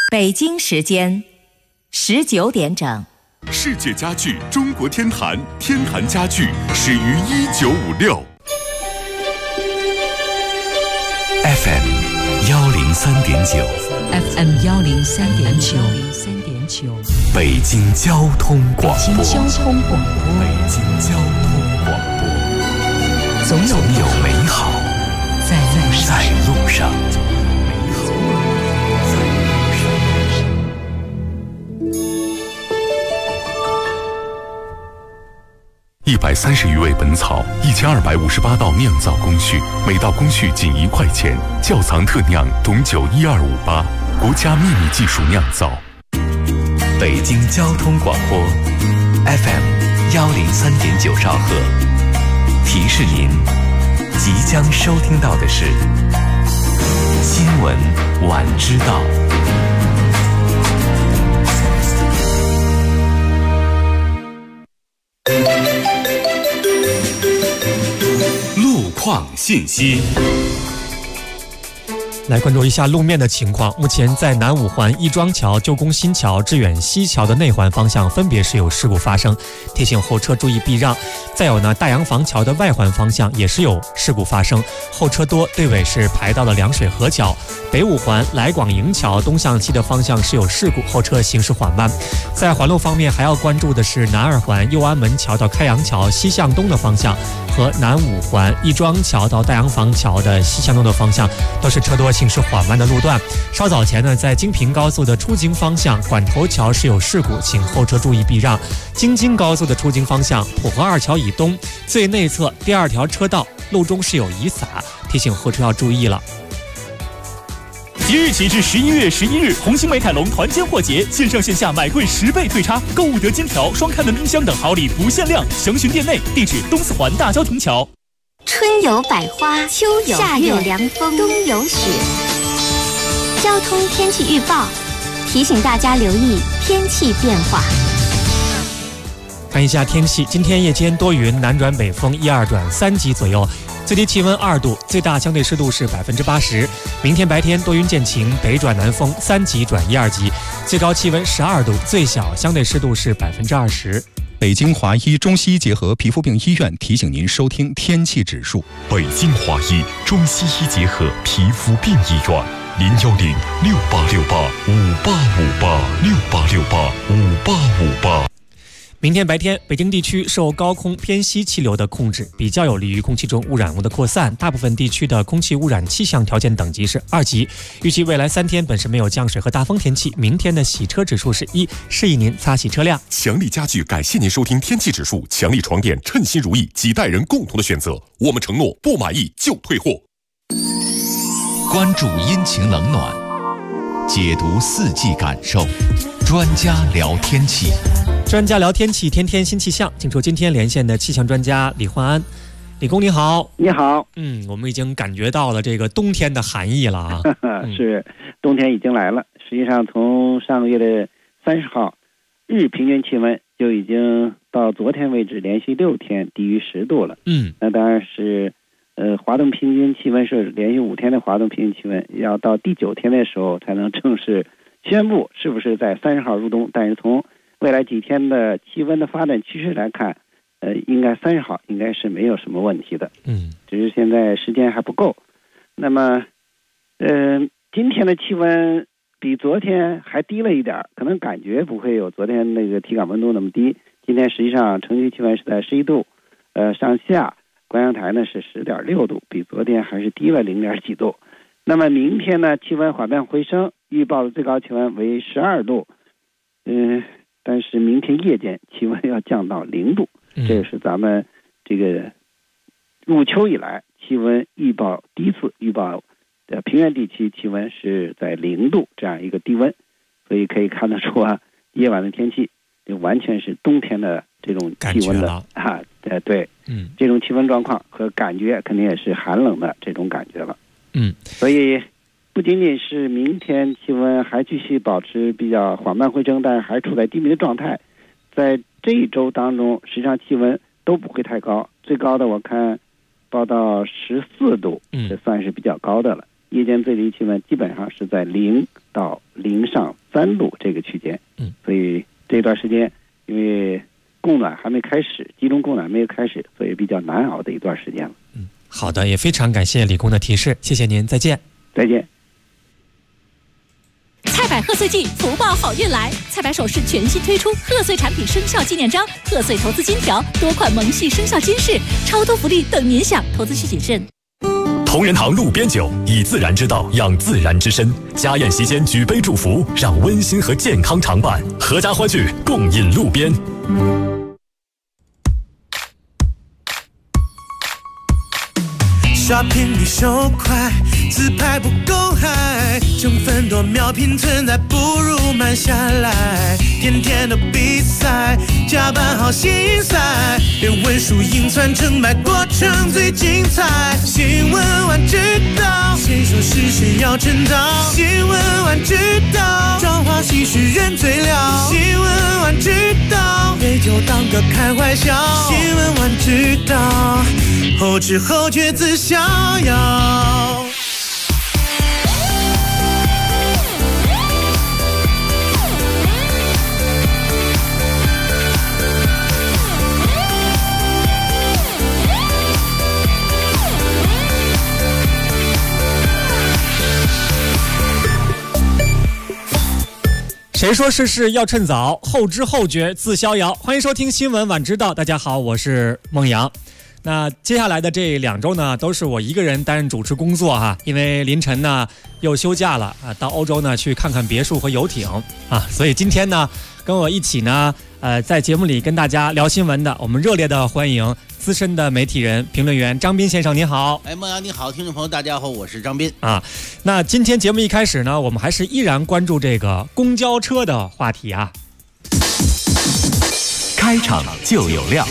北京时间19点整。 世界家具中国天坛，天坛家具始于1956。FM 103.9 FM 103.9 北京交通广播。 北京交通广播。 北京交通广播。 总有美好在路上。130余味本草，1258道酿造工序，每道工序仅1块钱。窖藏特酿董酒12588，国家秘密技术酿造。北京交通广播 FM 103.9兆赫，提示您即将收听到的是新闻晚知道。路况信息， 来关注一下路面的情况。目前在南五环亦庄桥、旧宫新桥、致远西桥的内环方向分别是有事故发生，提醒后车注意避让。再有呢，大洋房桥的外环方向也是有事故发生，后车多，队尾是排到了凉水河桥。北五环来广营桥东向西的方向是有事故，后车行驶缓慢。在环路方面，还要关注的是南二环右安门桥到开阳桥西向东的方向，和南五环亦庄桥到大洋房桥的西向东的方向，都是车多行驶缓慢的路段。稍早前呢，在京平高速的出京方向管头桥是有事故，请后车注意避让。京津高速的出京方向浦河二桥以东最内侧第2条车道路中是有遗撒，提醒后车要注意了。 即日起至11月11日，红星美凯龙团坚货节，线上线下买贵10倍退差，购物得金条、双开门冰箱等好礼不限量，详询店内。地址东四环大交亭桥。 春有百花，秋有夏有凉风，冬有雪。交通天气预报提醒大家留意天气变化。 看一下天气，今天夜间多云，南转北风1、2转3级左右，最低气温2度，最大相对湿度是80%。明天白天多云见晴，北转南风3级转1、2级，最高气温12度，最小相对湿度是20%。 北京华医中西结合皮肤病医院提醒您收听天气指数。 北京华医中西医结合皮肤病医院，0106868585868685858。 明天白天，北京地区受高空偏西气流的控制，比较有利于空气中污染物的扩散。大部分地区的空气污染气象条件等级是2级。预计未来3天本市没有降水和大风天气。明天的洗车指数是1，示意您擦洗车辆。 强力家具感谢您收听天气指数。强力床垫，称心如意，几代人共同的选择。我们承诺不满意就退货。 关注阴晴冷暖，解读四季感受，专家聊天气。 专家聊天气，天天新气象。请出今天连线的气象专家李焕安。李工你好。 你好。 我们已经感觉到了这个冬天的寒意了啊。 是，冬天已经来了。实际上从上个月的30号，日平均气温就已经到昨天为止连续6天低于10度了。那当然是华东平均气温是连续5天的华东平均气温，要到第9天的时候才能正式宣布是不是在30号入冬。但是从未来几天的气温的发展趋势来看，应该30号应该是没有什么问题的。只是现在时间还不够。那么，今天的气温比昨天还低了一点，可能感觉不会有昨天那个体感温度那么低。今天实际上城区气温是在11度，上下观阳台呢是10.6度，比昨天还是低了0.几度。那么明天呢，气温缓慢回升，预报的最高气温为12度。但是明天夜间气温要降到0度，这是咱们这个入秋以来气温预报第一次预报的平原地区气温是在0度这样一个低温，所以可以看得出啊，夜晚的天气就完全是冬天的这种气温的对，这种气温状况和感觉肯定也是寒冷的这种感觉了。所以不仅仅是明天气温还继续保持比较缓慢回升，但是还处在低迷的状态。在这一周当中，实际上气温都不会太高，最高的我看报到14度，这算是比较高的了。 夜间最低气温基本上是在0到0上3度这个区间。所以这段时间因为供暖还没开始，集中供暖没有开始，所以比较难熬的一段时间了。 好的，也非常感谢李工的提示，谢谢您，再见。 再见。 菜百贺岁季，福报好运来！菜百首饰全新推出贺岁产品生肖纪念章、贺岁投资金条，多款萌系生肖金饰，超多福利等您享，投资需谨慎。 同仁堂路边酒，以自然之道养自然之身。家宴席间举杯祝福，让温馨和健康常伴，阖家欢聚，共饮路边。 刷屏比手快，自拍不够嗨，成分多秒拼存在，不如慢下来。天天的比赛，加班好心塞，连文书硬传成败，过程最精彩。新闻晚知道，谁说是谁要称道？新闻晚知道，朝花夕拾人最了。新闻晚知道，杯酒当歌开怀笑。新闻晚知道，后知后觉自逍遥。 谁说世事要趁早，后知后觉自逍遥。欢迎收听新闻晚知道，大家好，我是孟阳。那接下来的这2周呢，都是我一个人担任主持工作哈，因为凌晨呢又休假了啊，到欧洲呢去看看别墅和游艇啊，所以今天呢跟我一起呢在节目里跟大家聊新闻的，我们热烈的欢迎资深的媒体人、评论员张斌先生，您好。 孟阳你好，听众朋友大家好，我是张斌啊。那今天节目一开始呢，我们还是依然关注这个公交车的话题啊。 开场就有料。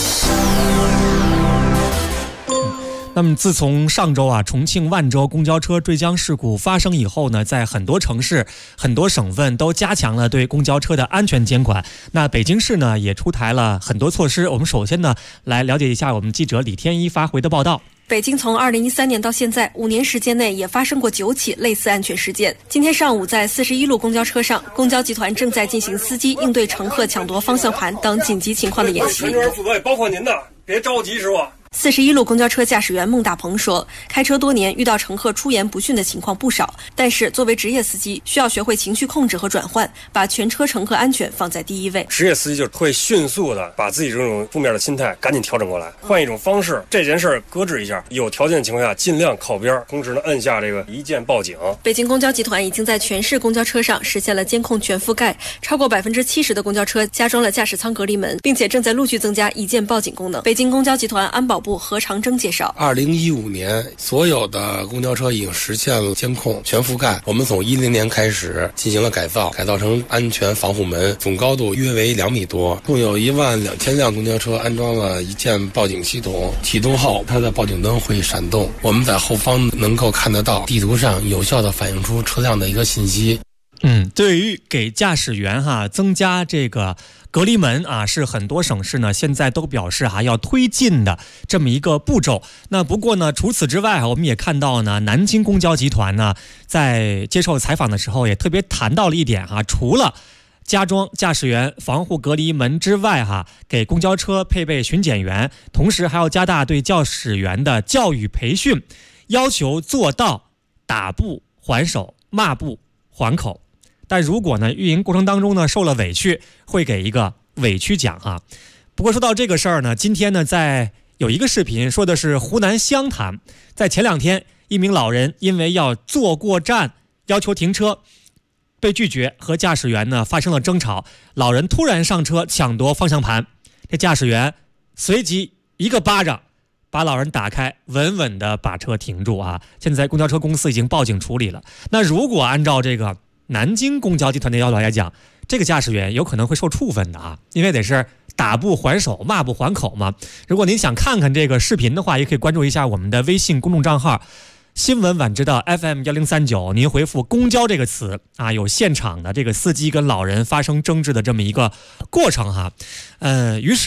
那么自从上周重庆万州公交车坠江事故发生以后呢，在很多城市、很多省份都加强了对公交车的安全监管。那北京市呢也出台了很多措施。我们首先呢来了解一下我们记者李天一发回的报道。 北京从2013年到现在5年时间内也发生过9起类似安全事件。今天上午在41路公交车上，公交集团正在进行司机应对乘客抢夺方向盘等紧急情况的演习。 全员负责，包括您的，别着急，师傅。 41路公交车驾驶员孟大鹏说，开车多年遇到乘客出言不逊的情况不少，但是作为职业司机需要学会情绪控制和转换，把全车乘客安全放在第一位。 职业司机就会迅速的把自己这种负面的心态赶紧调整过来，换一种方式，这件事搁置一下，有条件的情况下尽量靠边，同时呢按下这个一键报警。 北京公交集团已经在全市公交车上实现了监控全覆盖，超过70%的公交车加装了驾驶舱隔离门，并且正在陆续增加一键报警功能。北京公交集团安保部何长征介绍 ，2015年所有的公交车已经实现了监控全覆盖。我们从10年开始进行了改造成安全防护门，总高度约为2米多，共有12000辆公交车安装了一键报警系统。启动后，它的报警灯会闪动，我们在后方能够看得到，地图上有效地反映出车辆的一个信息。 对于给驾驶员增加这个隔离门是很多省市呢现在都表示要推进的这么一个步骤。那不过呢，除此之外我们也看到呢，南京公交集团呢在接受采访的时候也特别谈到了一点除了加装驾驶员防护隔离门之外给公交车配备巡检员，同时还要加大对驾驶员的教育培训，要求做到打不还手，骂不还口。但如果呢运营过程当中呢受了委屈，会给一个委屈奖不过说到这个事儿呢，今天呢在有一个视频说的是湖南湘潭，在前2天一名老人因为要坐过站要求停车被拒绝，和驾驶员呢发生了争吵，老人突然上车抢夺方向盘，这驾驶员随即一个巴掌把老人打开，稳稳地把车停住现在公交车公司已经报警处理了。那如果按照这个南京公交集团的要求来讲，这个驾驶员有可能会受处分的因为得是打不还手，骂不还口嘛。如果您想看看这个视频的话，也可以关注一下我们的微信公众账号新闻晚知道 FM1039， 您回复公交这个词有现场的这个司机跟老人发生争执的这么一个过程于是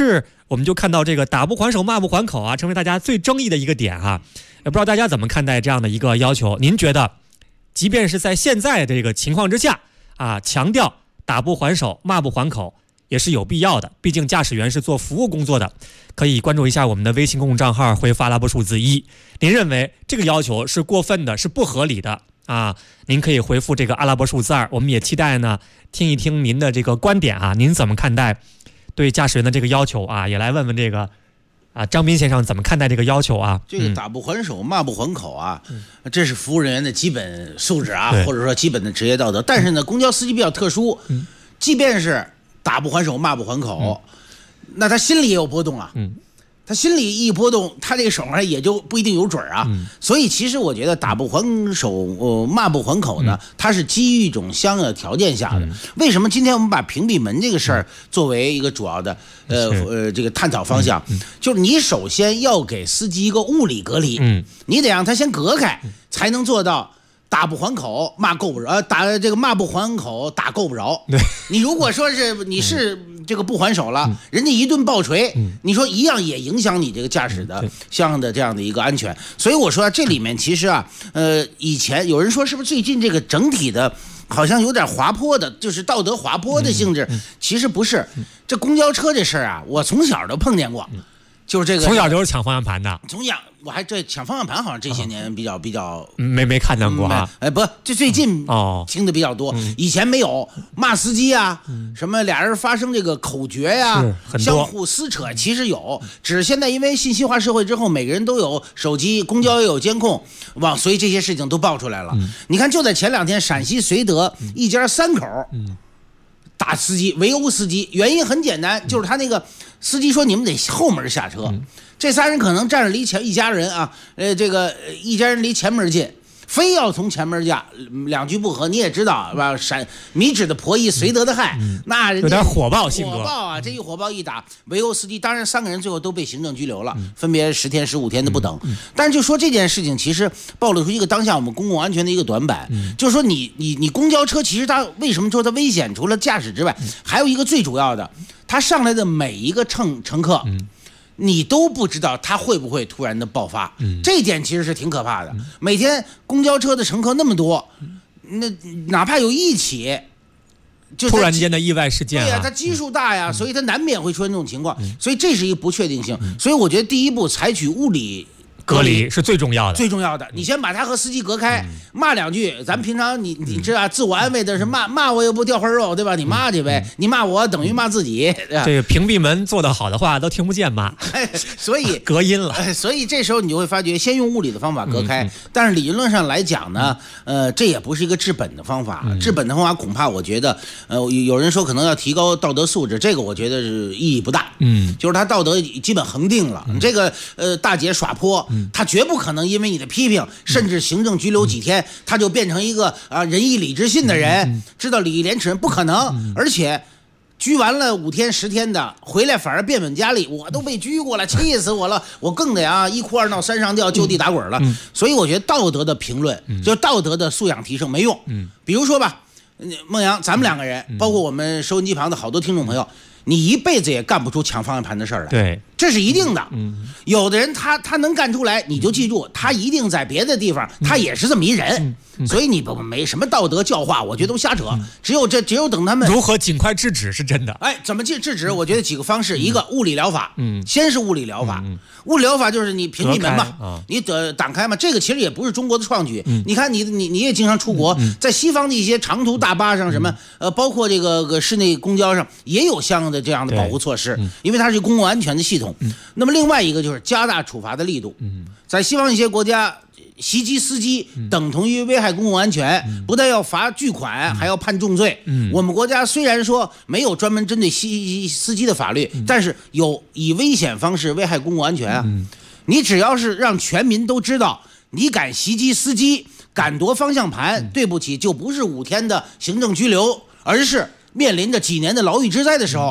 我们就看到这个打不还手骂不还口啊，成为大家最争议的一个点哈。也不知道大家怎么看待这样的一个要求？您觉得，即便是在现在这个情况之下啊，强调打不还手骂不还口也是有必要的，毕竟驾驶员是做服务工作的。可以关注一下我们的微信公众账号，回发阿拉伯数字1。您认为这个要求是过分的，是不合理的啊？您可以回复这个阿拉伯数字2。我们也期待呢听一听您的这个观点啊，您怎么看待对驾驶员的这个要求啊？也来问问这个张斌先生怎么看待这个要求啊？ 这个打不还手骂不还口啊，这是服务人员的基本素质啊，或者说基本的职业道德。但是呢，公交司机比较特殊，即便是打不还手骂不还口，那他心里也有波动啊。他心里一波动，他这个手上也就不一定有准啊。所以其实我觉得打不还手骂不还口呢，它是基于一种相应的条件下的。为什么今天我们把屏蔽门这个事儿作为一个主要的这个探讨方向？就是你首先要给司机一个物理隔离，你得让他先隔开，才能做到打不还口骂够不着，打这个骂不还口打够不着。你如果说是你是这个不还手了，人家一顿暴锤，你说一样也影响你这个驾驶的相应的这样的一个安全。所以我说这里面其实啊，以前有人说是不是最近这个整体的好像有点滑坡的，就是道德滑坡的性质，其实不是。这公交车这事儿啊，我从小都碰见过。就是这个， 从小就是抢方向盘的。 从小我还这抢方向盘，好像这些年比较没看见过啊。 不，这最近听的比较多，以前没有。骂司机啊，什么俩人发生这个口角呀，相互撕扯，其实有，只是现在因为信息化社会之后，每个人都有手机，公交也有监控，所以这些事情都爆出来了。你看，就在前2天，陕西绥德一家3口。打司机围殴司机，原因很简单，就是他那个司机说你们得后门下车，这仨人可能站着离前一家人啊，这个一家人离前门近，非要从前门下，两句不合你也知道是吧？米脂的婆姨绥德的害，那人有点火爆性格， 火爆啊！这一火爆一打，围殴司机，当然3个人最后都被行政拘留了，分别10天、15天的不等。但是就说这件事情，其实暴露出一个当下我们公共安全的一个短板，就是说你公交车其实它为什么说它危险？除了驾驶之外，还有一个最主要的，它上来的每一个乘客。你都不知道他会不会突然的爆发，这一点其实是挺可怕的。每天公交车的乘客那么多，那哪怕有一起，就突然间的意外事件， 对呀，它基数大呀，所以它难免会出现这种情况，所以这是一个不确定性。所以我觉得第一步采取物理隔离是最重要的， 最重要的。你先把他和司机隔开，骂2句。咱平常你知道，自我安慰的是骂我又不掉块肉，对吧？你骂去呗，你骂我等于骂自己。 这个屏蔽门做得好的话，都听不见骂， 所以隔音了。 所以这时候你就会发觉，先用物理的方法隔开。但是理论上来讲呢，这也不是一个治本的方法。治本的方法恐怕我觉得，有人说可能要提高道德素质，这个我觉得是意义不大。就是他道德基本恒定了。这个大姐耍泼。他绝不可能因为你的批评，甚至行政拘留几天，他就变成一个仁义礼智信的人，知道礼义廉耻，不可能。而且拘完了5天10天的，回来反而变本加厉，我都被拘过了，气死我了，我更得一哭二闹三上吊，就地打滚了。所以我觉得道德的评论，就道德的素养提升没用。比如说吧，孟阳，咱们2个人，包括我们收音机旁的好多听众朋友，你一辈子也干不出抢方向盘的事儿来。 对， 这是一定的。有的人他能干出来，你就记住，他一定在别的地方，他也是这么一人。所以你没什么道德教化，我觉得都瞎扯。只有等他们如何尽快制止是真的。 怎么制止？我觉得几个方式，一个物理疗法。先是物理疗法。物理疗法就是你屏蔽门嘛，你挡开嘛。这个其实也不是中国的创举。你看你也经常出国，在西方的一些长途大巴上什么包括这个室内公交上也有相应的这样的保护措施，因为它是公共安全的系统。那么另外一个就是加大处罚的力度。在西方一些国家，袭击司机等同于危害公共安全，不但要罚巨款，还要判重罪。我们国家虽然说没有专门针对司机的法律，但是有以危险方式危害公共安全啊。你只要是让全民都知道，你敢袭击司机，敢夺方向盘，对不起，就不是5天的行政拘留，而是面临着几年的牢狱之灾的时候，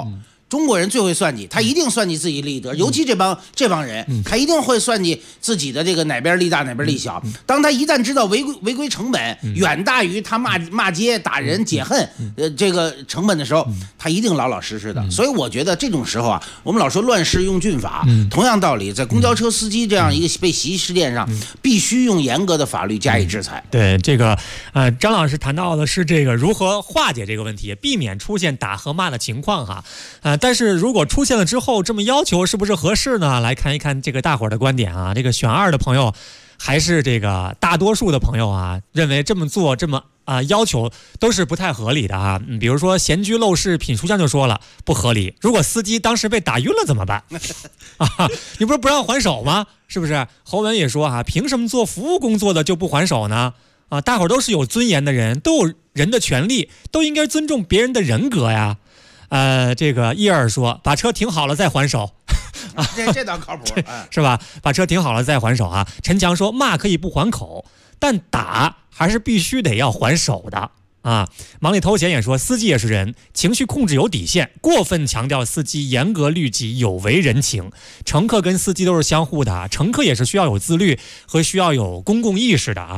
中国人最会算计，他一定算计自己利益得，尤其这帮人，他一定会算计自己的这个哪边利大哪边利小。当他一旦知道违规成本远大于他骂街打人解恨这个成本的时候，他一定老老实实的。所以我觉得这种时候啊，我们老说乱世用峻法，同样道理，在公交车司机这样一个被袭事件上，必须用严格的法律加以制裁。 对这个张老师谈到的是这个如何化解这个问题，避免出现打和骂的情况哈。但是如果出现了之后这么要求是不是合适呢？来看一看这个大伙儿的观点啊。这个选2的朋友还是这个大多数的朋友啊，认为这么做这么要求都是不太合理的啊。比如说闲居陋室品书香就说了不合理，如果司机当时被打晕了怎么办你不是不让还手吗？是不是？侯文也说凭什么做服务工作的就不还手呢？大伙儿都是有尊严的人，都有人的权利，都应该尊重别人的人格呀。这个伊尔说把车停好了再还手这倒靠谱是吧？把车停好了再还手啊。陈强说骂可以不还口，但打还是必须得要还手的啊。忙里偷闲也说司机也是人，情绪控制有底线，过分强调司机严格律己有违人情。乘客跟司机都是相互的，乘客也是需要有自律和需要有公共意识的啊。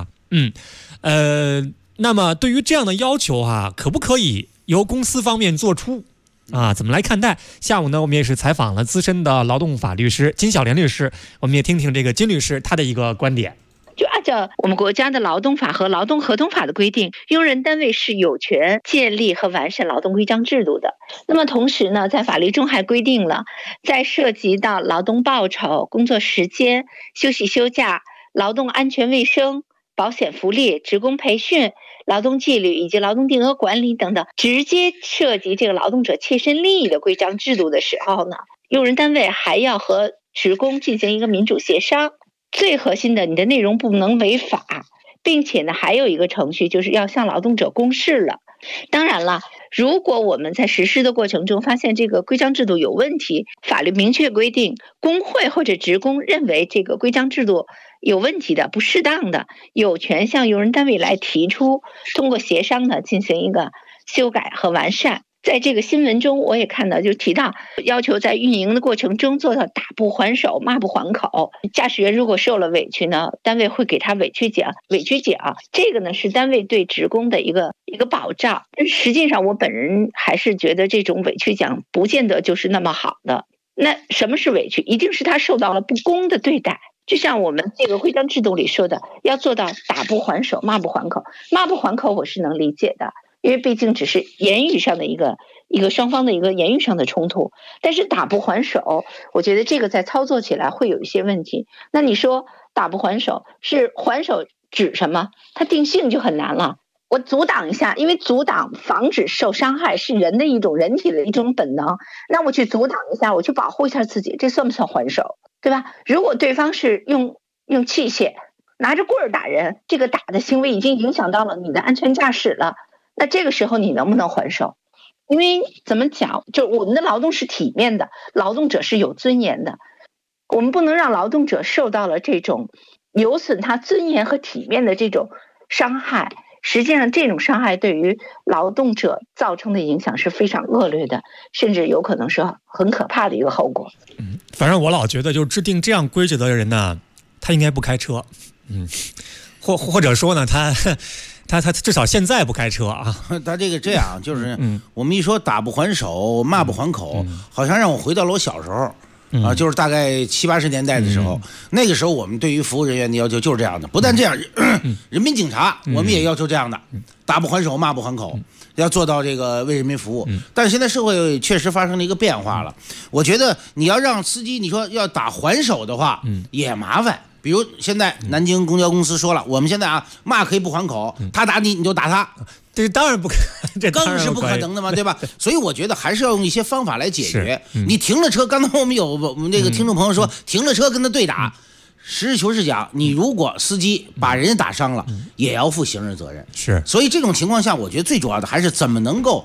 那么对于这样的要求可不可以由公司方面做出怎么来看待？下午呢，我们也是采访了资深的劳动法律师金小莲律师，我们也听听这个金律师他的一个观点。 就按照我们国家的劳动法和劳动合同法的规定，用人单位是有权建立和完善劳动规章制度的。那么同时呢，在法律中还规定了，在涉及到劳动报酬、工作时间、休息休假、劳动安全卫生、保险福利、职工培训、劳动纪律以及劳动定额管理等等，直接涉及这个劳动者切身利益的规章制度的时候呢，用人单位还要和职工进行一个民主协商。最核心的，你的内容不能违法，并且呢，还有一个程序就是要向劳动者公示了。当然了，如果我们在实施的过程中发现这个规章制度有问题，法律明确规定，工会或者职工认为这个规章制度有问题的、不适当的，有权向用人单位来提出，通过协商呢进行一个修改和完善。在这个新闻中我也看到，就提到要求在运营的过程中做到打不还手、骂不还口。驾驶员如果受了委屈呢，单位会给他委屈奖。这个呢是单位对职工的一个保障。实际上我本人还是觉得这种委屈奖不见得就是那么好的。那什么是委屈？一定是他受到了不公的对待。就像我们这个规章制度里说的，要做到打不还手、骂不还口。骂不还口我是能理解的，因为毕竟只是言语上的一个双方的一个言语上的冲突。但是打不还手，我觉得这个在操作起来会有一些问题。那你说打不还手是还手指什么？它定性就很难了。我阻挡一下，因为阻挡防止受伤害是人体的一种本能。那我去阻挡一下，我去保护一下自己，这算不算还手？对吧？如果对方是用器械拿着棍儿打人，这个打的行为已经影响到了你的安全驾驶了，那这个时候你能不能还手？因为怎么讲，就我们的劳动是体面的，劳动者是有尊严的，我们不能让劳动者受到了这种有损他尊严和体面的这种伤害。实际上这种伤害对于劳动者造成的影响是非常恶劣的，甚至有可能是很可怕的一个后果。 反正我老觉得就制定这样规则的人呢，他应该不开车。或者说呢，他至少现在不开车啊。 他这样就是我们一说打不还手、骂不还口，好像让我回到了我小时候。就是大概70、80年代的时候，那个时候我们对于服务人员的要求就是这样的。不但这样，人民警察我们也要求这样的，打不还手、骂不还口，要做到这个为人民服务。但是现在社会确实发生了一个变化了。我觉得你要让司机，你说要打还手的话，也麻烦。比如现在南京公交公司说了，我们现在骂可以不还口，他打你就打他。 这当然不可，这更是不可能的嘛，对吧？所以我觉得还是要用一些方法来解决。你停了车，刚才我们这个听众朋友说，停了车跟他对打，实事求是讲，你如果司机把人家打伤了，也要负刑事责任。 是， 所以这种情况下，我觉得最主要的还是怎么能够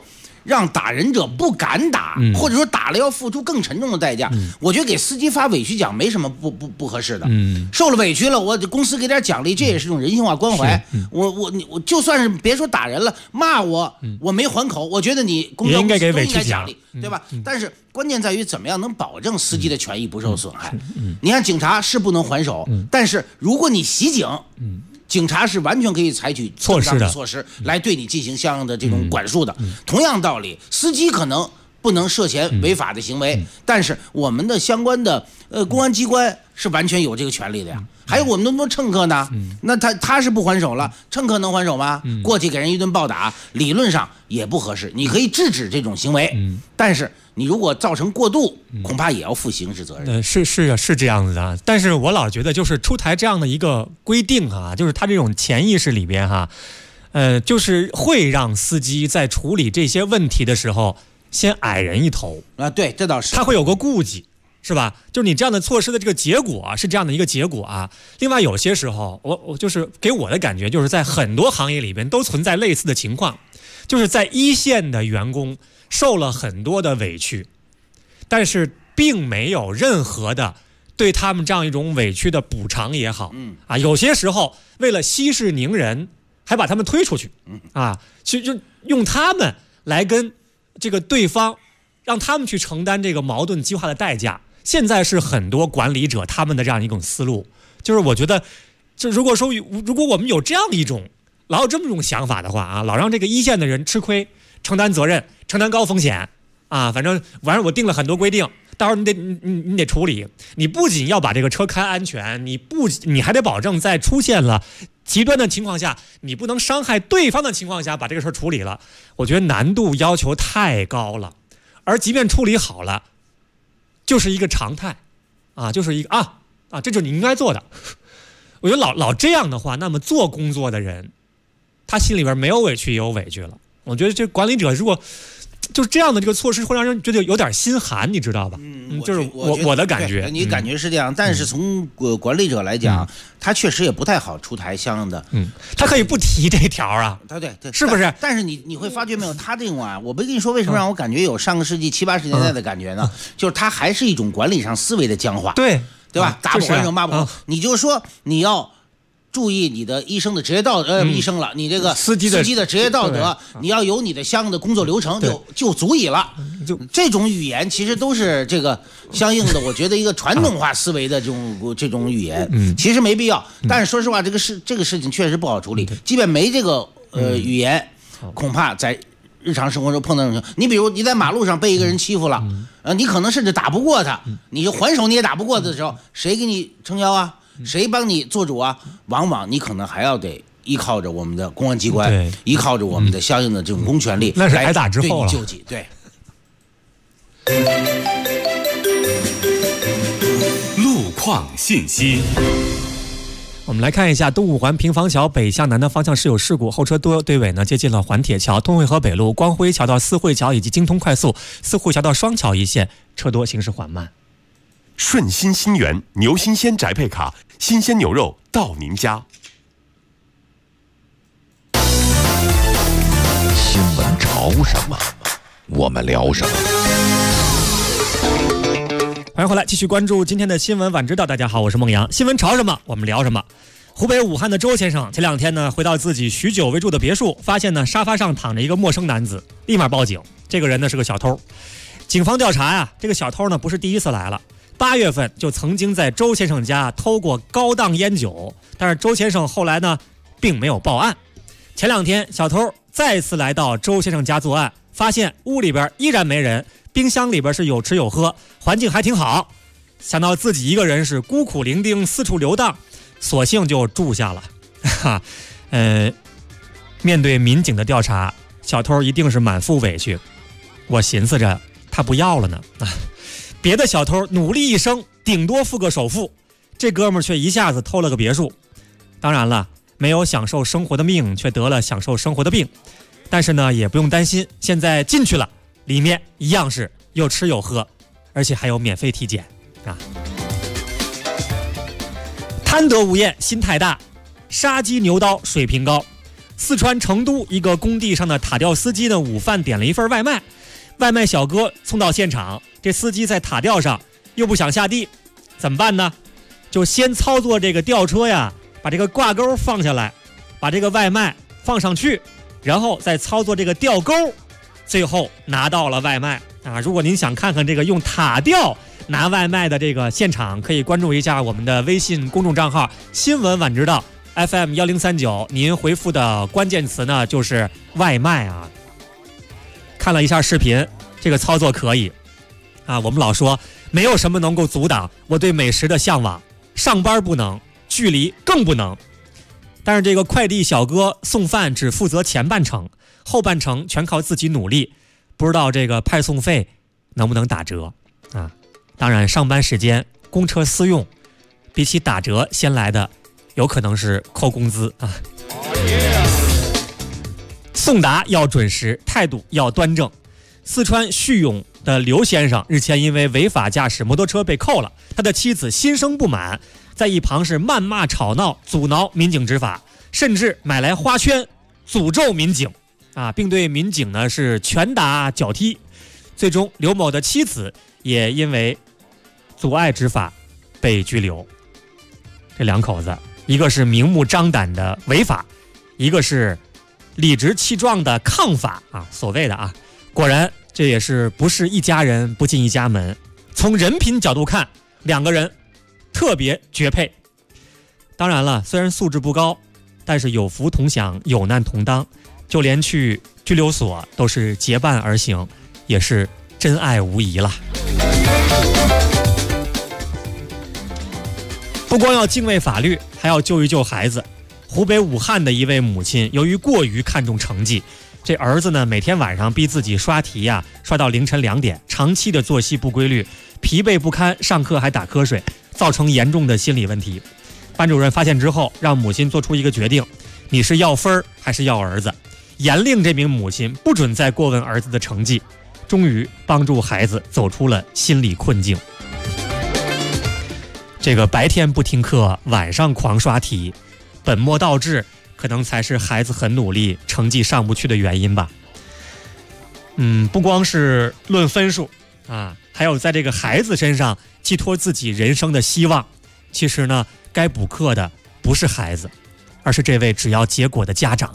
让打人者不敢打，或者说打了要付出更沉重的代价。我觉得给司机发委屈奖没什么不合适的。受了委屈了，我公司给点奖励，这也是种人性化关怀。我就算是别说打人了，骂我没还口，我觉得你公交公司都应该奖励，对吧？但是关键在于怎么样能保证司机的权益不受损害。你看警察是不能还手，但是如果你袭警，警察是完全可以采取正当的措施来对你进行相应的这种管束的。同样道理，司机可能不能涉嫌违法的行为，但是我们的相关的公安机关是完全有这个权利的呀。还有我们那么多乘客呢，那他是不还手了，乘客能还手吗？过去给人一顿暴打，理论上也不合适。你可以制止这种行为，但是你如果造成过度，恐怕也要负刑事责任。 是这样子的。但是我老觉得就是出台这样的一个规定啊，就是他这种潜意识里边哈，就是会让司机在处理这些问题的时候先矮人一头啊。对，这倒是， 他会有个顾忌。是吧？就是你这样的措施的这个结果啊，是这样的一个结果啊。另外，有些时候，我就是给我的感觉，就是在很多行业里边都存在类似的情况，就是在一线的员工受了很多的委屈，但是并没有任何的对他们这样一种委屈的补偿也好，有些时候为了息事宁人，还把他们推出去，就用他们来跟这个对方，让他们去承担这个矛盾激化的代价。现在是很多管理者他们的这样一种思路，就是我觉得，如果我们有这样一种老有这么一种想法的话啊，老让这个一线的人吃亏，承担责任，承担高风险啊，反正我定了很多规定，到时候你得处理。你不仅要把这个车开安全，你还得保证在出现了极端的情况下，你不能伤害对方的情况下把这个事处理了。我觉得难度要求太高了，而即便处理好了，就是一个常态，就是一个这就是你应该做的。我觉得老这样的话，那么做工作的人，他心里边没有委屈也有委屈了。我觉得这管理者如果就是这样的这个措施，会让人觉得有点心寒，你知道吧？就是我的感觉。 你感觉是这样，但是从管理者来讲，他确实也不太好出台相应的。 他可以不提这条啊。 对， 是不是？ 但是你会发觉没有，他这种我没跟你说为什么让我感觉有上个世纪70、80年代的感觉呢？就是他还是一种管理上思维的僵化。 对吧？打不还手，骂不还口。你就说你要注意你的医生的职业道德，医生了，你这个司机的职业道德，你要有你的相应的工作流程就足以了。这种语言其实都是这个相应的，我觉得一个传统化思维的这种语言，其实没必要。但是说实话，这个事情确实不好处理。即便没这个语言，恐怕在日常生活中碰到这种，你比如你在马路上被一个人欺负了，你可能甚至打不过他，你就还手你也打不过的时候，谁给你撑腰啊？谁帮你做主啊？往往你可能还要得依靠着我们的公安机关，依靠着我们的相应的这种公权力， 那是挨打之后了， 对你救济。对。 路况信息。 我们来看一下东五环平房桥北向南的方向是有事故，后车多，队尾呢接近了环铁桥、通惠河北路、光辉桥到四惠桥以及京通快速、四惠桥到双桥一线，车多，行驶缓慢。 顺心新源牛新鲜宅配卡，新鲜牛肉到您家。 新闻潮什么，我们聊什么。 欢迎回来，继续关注今天的新闻晚知道。大家好，我是孟阳。新闻潮什么，我们聊什么。湖北武汉的周先生前2天呢，回到自己许久未住的别墅，发现呢沙发上躺着一个陌生男子，立马报警。这个人呢是个小偷。警方调查呀，这个小偷呢不是第一次来了。8月份就曾经在周先生家偷过高档烟酒，但是周先生后来呢并没有报案。前2天小偷再次来到周先生家作案，发现屋里边依然没人，冰箱里边是有吃有喝，环境还挺好。想到自己一个人是孤苦伶仃四处游荡，索性就住下了。面对民警的调查，小偷一定是满腹委屈。我寻思着他不要了呢。别的小偷努力一生，顶多付个首付，这哥们儿却一下子偷了个别墅。当然了，没有享受生活的命，却得了享受生活的病。但是呢，也不用担心，现在进去了，里面一样是有吃有喝，而且还有免费体检啊。贪得无厌，心太大，杀鸡牛刀水平高。 四川成都一个工地上的塔吊司机呢，午饭点了一份外卖，外卖小哥送到现场，这司机在塔吊上又不想下地，怎么办呢？就先操作这个吊车呀，把这个挂钩放下来，把这个外卖放上去，然后再操作这个吊钩，最后拿到了外卖啊！如果您想看看这个用塔吊拿外卖的这个现场，可以关注一下我们的微信公众账号新闻晚知道 FM1039，您回复的关键词呢就是外卖啊。看了一下视频，这个操作可以啊。我们老说没有什么能够阻挡我对美食的向往，上班不能，距离更不能。但是这个快递小哥送饭只负责前半程，后半程全靠自己努力，不知道这个派送费能不能打折啊？当然上班时间公车私用，比起打折先来的有可能是扣工资啊。送达要准时，态度要端正。四川叙永的刘先生日前因为违法驾驶摩托车被扣了，他的妻子心生不满，在一旁是谩骂吵闹，阻挠民警执法，甚至买来花圈诅咒民警啊，并对民警呢是拳打脚踢。最终刘某的妻子也因为阻碍执法被拘留。这两口子，一个是明目张胆的违法，一个是理直气壮的抗法啊，所谓的啊，果然这也是不是一家人不进一家门。从人品角度看，两个人特别绝配。当然了，虽然素质不高，但是有福同享，有难同当，就连去拘留所都是结伴而行，也是真爱无疑了。不光要敬畏法律，还要救一救孩子。湖北武汉的一位母亲，由于过于看重成绩，这儿子呢每天晚上逼自己刷题呀，刷到凌晨2点，长期的作息不规律，疲惫不堪，上课还打瞌睡，造成严重的心理问题。班主任发现之后，让母亲做出一个决定：你是要分还是要儿子？严令这名母亲不准再过问儿子的成绩，终于帮助孩子走出了心理困境。这个白天不听课，晚上狂刷题，本末倒置，可能才是孩子很努力，成绩上不去的原因吧。不光是论分数啊，还有在这个孩子身上寄托自己人生的希望。其实呢，该补课的不是孩子，而是这位只要结果的家长。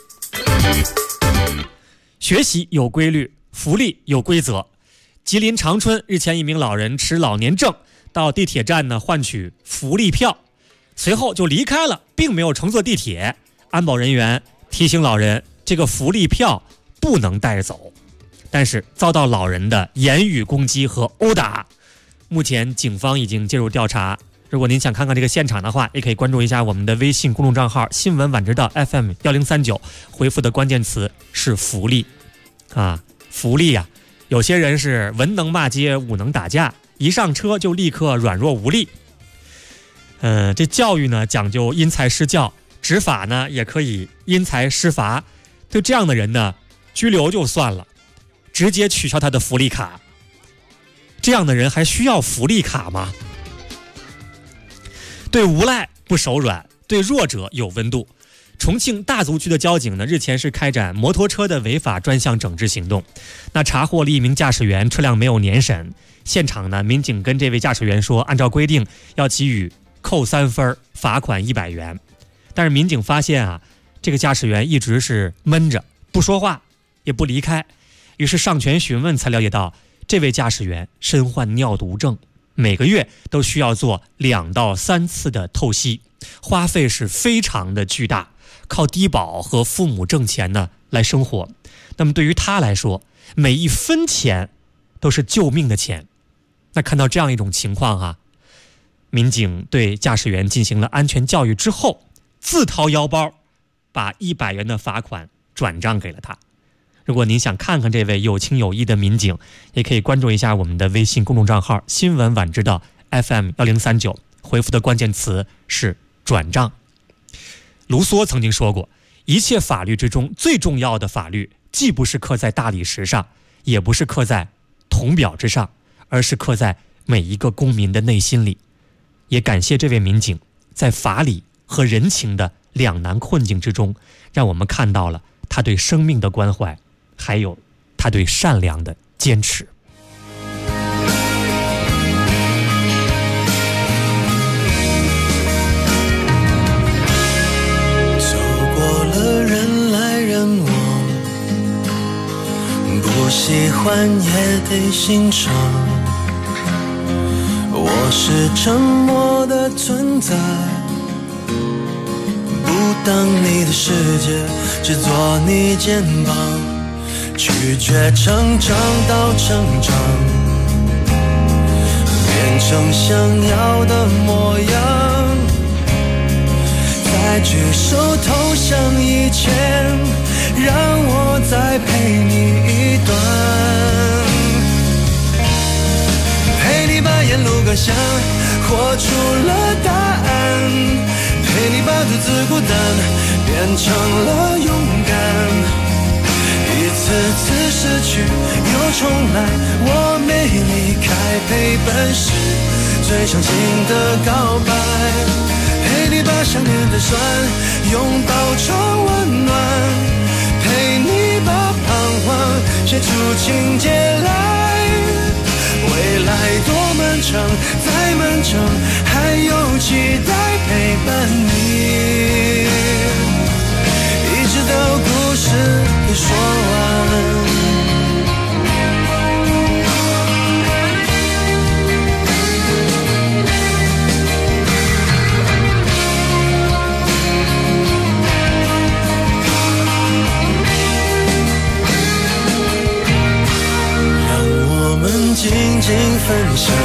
学习有规律，福利有规则。吉林长春日前，一名老人持老年证到地铁站呢换取福利票，随后就离开了，并没有乘坐地铁。安保人员提醒老人，这个福利票不能带走，但是遭到老人的言语攻击和殴打。目前警方已经介入调查。如果您想看看这个现场的话，也可以关注一下我们的微信公众账号新闻晚知道 FM1039，回复的关键词是福利啊，福利啊。有些人是文能骂街，武能打架，一上车就立刻软弱无力。这教育呢讲究因材施教，执法呢也可以因材施罚。对这样的人呢，拘留就算了，直接取消他的福利卡。这样的人还需要福利卡吗？对无赖不手软，对弱者有温度。重庆大足区的交警呢，日前是开展摩托车的违法专项整治行动。那查获了一名驾驶员车辆没有年审，现场呢，民警跟这位驾驶员说，按照规定要给予扣3分，罚款100元。但是民警发现啊，这个驾驶员一直是闷着不说话，也不离开。于是上前询问，才了解到这位驾驶员身患尿毒症，每个月都需要做2到3次的透析，花费是非常的巨大，靠低保和父母挣钱呢来生活。那么对于他来说，每一分钱都是救命的钱。那看到这样一种情况啊，民警对驾驶员进行了安全教育之后，自掏腰包把100元的罚款转账给了他。如果您想看看这位有情有义的民警，也可以关注一下我们的微信公众账号新闻晚知道 FM1039，回复的关键词是转账。卢梭曾经说过，一切法律之中最重要的法律，既不是刻在大理石上，也不是刻在铜表之上，而是刻在每一个公民的内心里。也感谢这位民警在法理和人情的两难困境之中，让我们看到了他对生命的关怀，还有他对善良的坚持。 走过了人来人往，不喜欢也得欣赏。我是沉默的存在，不当你的世界，只做你肩膀，拒绝成长到成长，变成想要的模样，在举手投降以前，让我再陪你一段，陪你把沿路感想活出了答案，陪你把独自孤单变成了勇敢，一次次失去又重来，我没离开，陪伴是最长情的告白，陪你把想念的酸拥抱成温暖，陪你把彷徨写出情节来，未来多漫长，再漫长，还有期待陪伴你，一直到故事被说完。静静分享，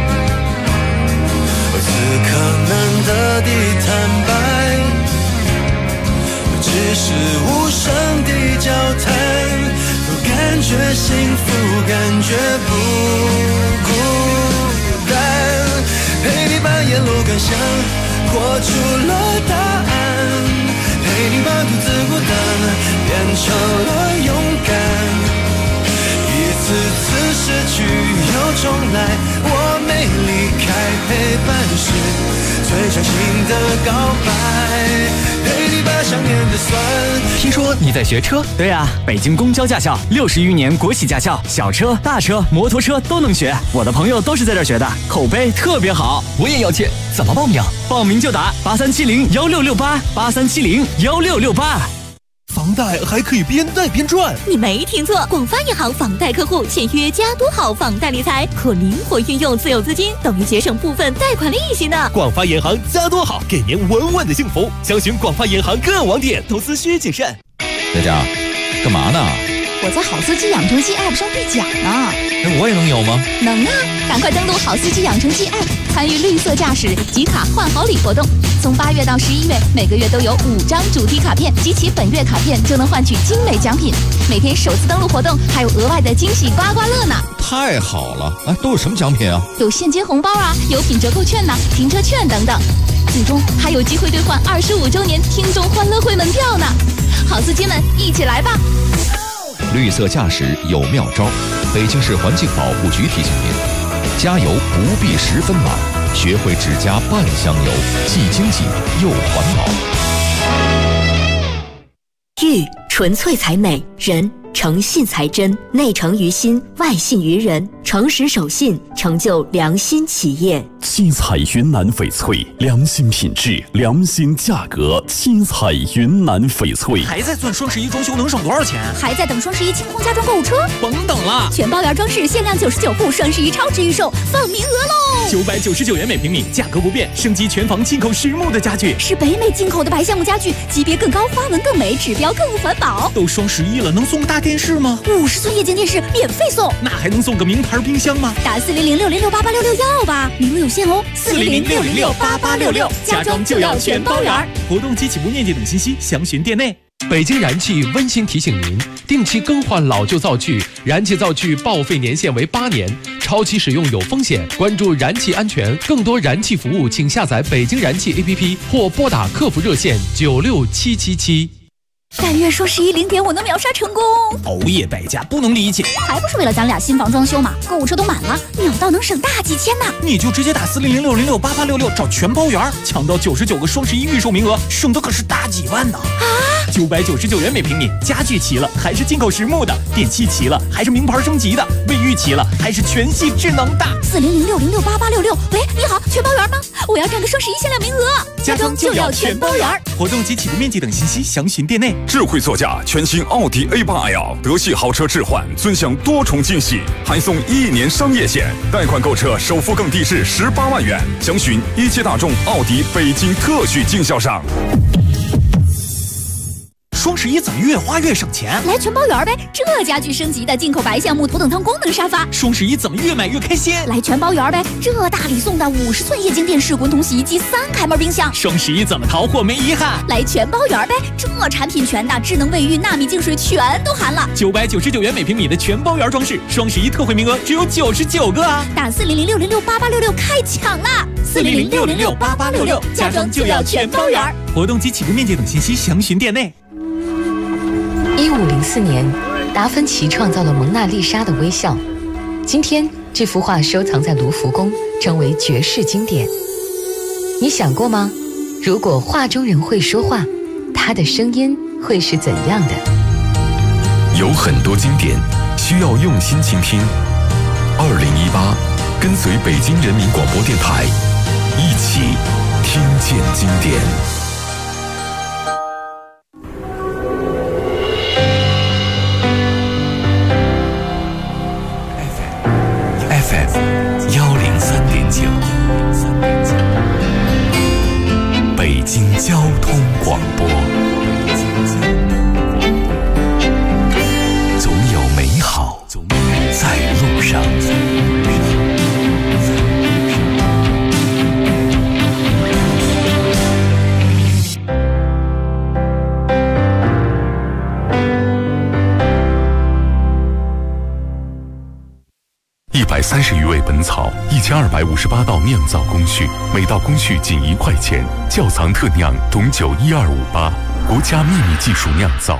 此刻难得的坦白，只是无声的交谈，都感觉幸福，感觉不孤单，陪你把沿路感想活出了答案，陪你把独自孤单变成了勇敢，一次次失去又重来，我没离开，陪伴是最长情的告白，陪你把想念的酸。 听说你在学车？对啊，北京公交驾校60余年国企驾校，小车、大车、摩托车都能学。我的朋友都是在这儿学的，口碑特别好。我也要去，怎么报名？报名就打83701668，83701668。 房贷还可以边贷边赚， 你没听错，广发银行房贷客户签约加多好房贷理财，可灵活运用自有资金，等于节省部分贷款利息呢。 广发银行加多好，给您稳稳的幸福。详询广发银行各网点，投资需谨慎。 佳佳，干嘛呢？ 我在好司机养成记 App 上兑奖呢。 那我也能有吗？ 能啊！赶快登录好司机养成记 App， 参与绿色驾驶集卡换好礼活动。从8月到11月，每个月都有5张主题卡片，集齐本月卡片就能换取精美奖品。每天首次登录活动还有额外的惊喜刮刮乐呢！ 太好了！哎，都有什么奖品啊？ 有现金红包啊，有品折扣券呐、停车券等等。最终还有机会兑换25周年听众欢乐会门票呢！好司机们，一起来吧！ 绿色驾驶有妙招，北京市环境保护局提醒您：加油不必10分满，学会只加半箱油，既经济又环保。 玉纯粹才美，人诚信才真，内诚于心，外信于人，诚实守信，成就良心企业。 七彩云南翡翠，良心品质，良心价格。七彩云南翡翠。 还在算双11装修能省多少钱？ 还在等双11清空家装购物车？ 甭等了， 全包圆装饰限量99户，双11超值预售，放名额喽 ！999元每平米，价格不变，升级全房进口实木的家具， 是北美进口的白橡木家具，级别更高，花纹更美，指标更环保。 都双11了，能送个大电视吗 ？50寸液晶电视免费送， 那还能送个名牌冰箱吗？ 打40060688666要吧，名额有限哦，40060688666，家装就要全包圆。 活动及起步面积等信息详询店内。 北京燃气温馨提醒您，定期更换老旧灶具，燃气灶具报废年限为8年，超期使用有风险。关注燃气安全，更多燃气服务，请下载北京燃气 APP 或拨打客服热线96777。 但愿双11零点我能秒杀成功。 熬夜败家不能理解， 还不是为了咱俩新房装修嘛？购物车都满了，秒到能省大几千呢。 你就直接打4006068866找全包圆，抢到99个双11预售名额，省的可是大几万呢。 啊 ！999元每平米，家具齐了还是进口实木的，电器齐了还是名牌升级的，卫浴齐了还是全系智能的。 4006068866，喂，你好，全包圆吗？我要占个双11限量名额。 家装就要全包圆，活动及起步面积等信息详询店内。 智慧座驾全新奥迪 A8L 德系豪车置换，尊享多重惊喜，还送1年商业险，贷款购车首付更低至18万元。详询一汽大众奥迪北京特许经销商。 双11怎么越花越省钱？ 来全包圆呗！这家具升级的进口白橡木头等舱功能沙发。 双11怎么越买越开心？ 来全包圆呗！这大礼送的50寸液晶电视、滚筒洗衣机、3开门冰箱。 双11怎么淘货没遗憾？ 来全包圆呗！这产品全的，智能卫浴、纳米净水全都含了。 999元每平米的全包圆装饰，双11特惠名额只有99个啊！ 打4006068866开抢啦！4006068866，家装就要全包圆。 活动及起步面积等信息详询店内。 1504年，达芬奇创造了蒙娜丽莎的微笑。今天，这幅画收藏在卢浮宫，成为绝世经典。你想过吗？如果画中人会说话，他的声音会是怎样的？ 有很多经典需要用心倾听。2018，跟随北京人民广播电台，一起听见经典。103.9，北京交通广播。总有美好在路上。130余味本草，1258道酿造工序，每道工序仅1块钱。窖藏特酿董酒12588，国家秘密技术酿造。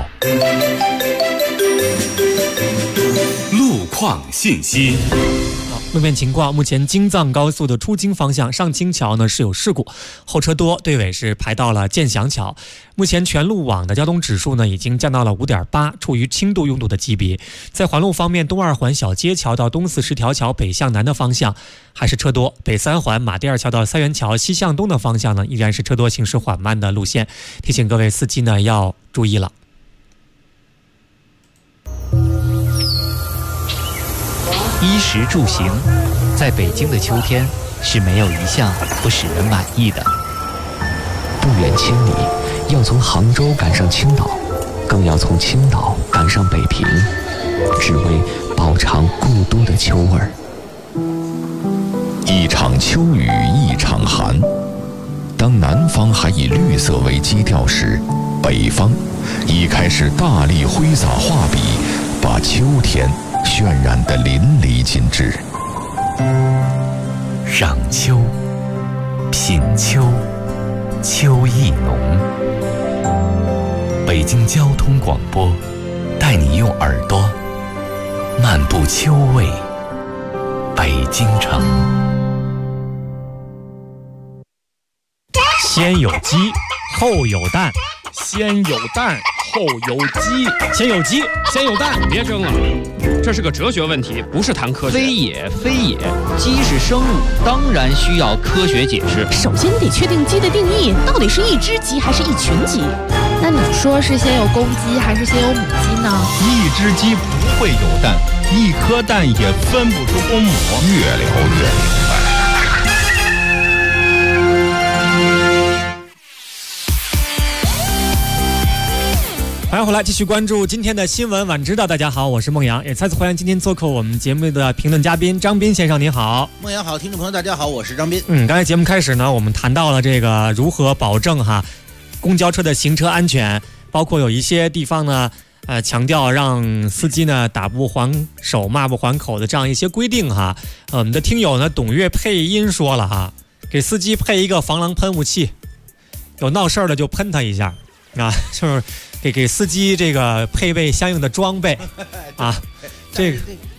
路况信息。 路面情况，目前京藏高速的出京方向上清桥呢是有事故，后车多，队尾是排到了建祥桥。目前全路网的交通指数呢已经降到了5.8，处于轻度拥堵的级别。在环路方面，东2环小街桥到东四十条桥北向南的方向还是车多，北3环马甸二桥到三元桥西向东的方向呢依然是车多行驶缓慢的路线，提醒各位司机呢要注意了。 衣食住行，在北京的秋天是没有一项不使人满意的。 不远千里，要从杭州赶上青岛，更要从青岛赶上北平，只为饱尝故都的秋味儿。 一场秋雨一场寒，当南方还以绿色为基调时，北方已开始大力挥洒画笔，把秋天渲染得淋漓尽致。 赏秋，品秋，秋意浓。北京交通广播带你用耳朵漫步秋味北京城。 先有鸡，后有蛋。 先有蛋，后有鸡。 先有鸡，先有蛋。 别争了，这是个哲学问题，不是谈科学。 非也，非也，鸡是生物，当然需要科学解释。 首先得确定鸡的定义，到底是一只鸡还是一群鸡？ 那你说是先有公鸡还是先有母鸡呢？ 一只鸡不会有蛋，一颗蛋也分不出公母。 越聊越明白。 欢迎回来，继续关注今天的新闻晚知道。大家好，我是孟阳，也再次欢迎今天做客我们节目的评论嘉宾张斌先生，您好。 孟阳好，听众朋友大家好，我是张斌。 刚才节目开始呢，我们谈到了这个如何保证公交车的行车安全，包括有一些地方呢，强调让司机呢打不还手、骂不还口的这样一些规定哈。我们的听友呢董月配音说了给司机配一个防狼喷雾器，有闹事儿的就喷他一下就是给司机这个配备相应的装备啊，这，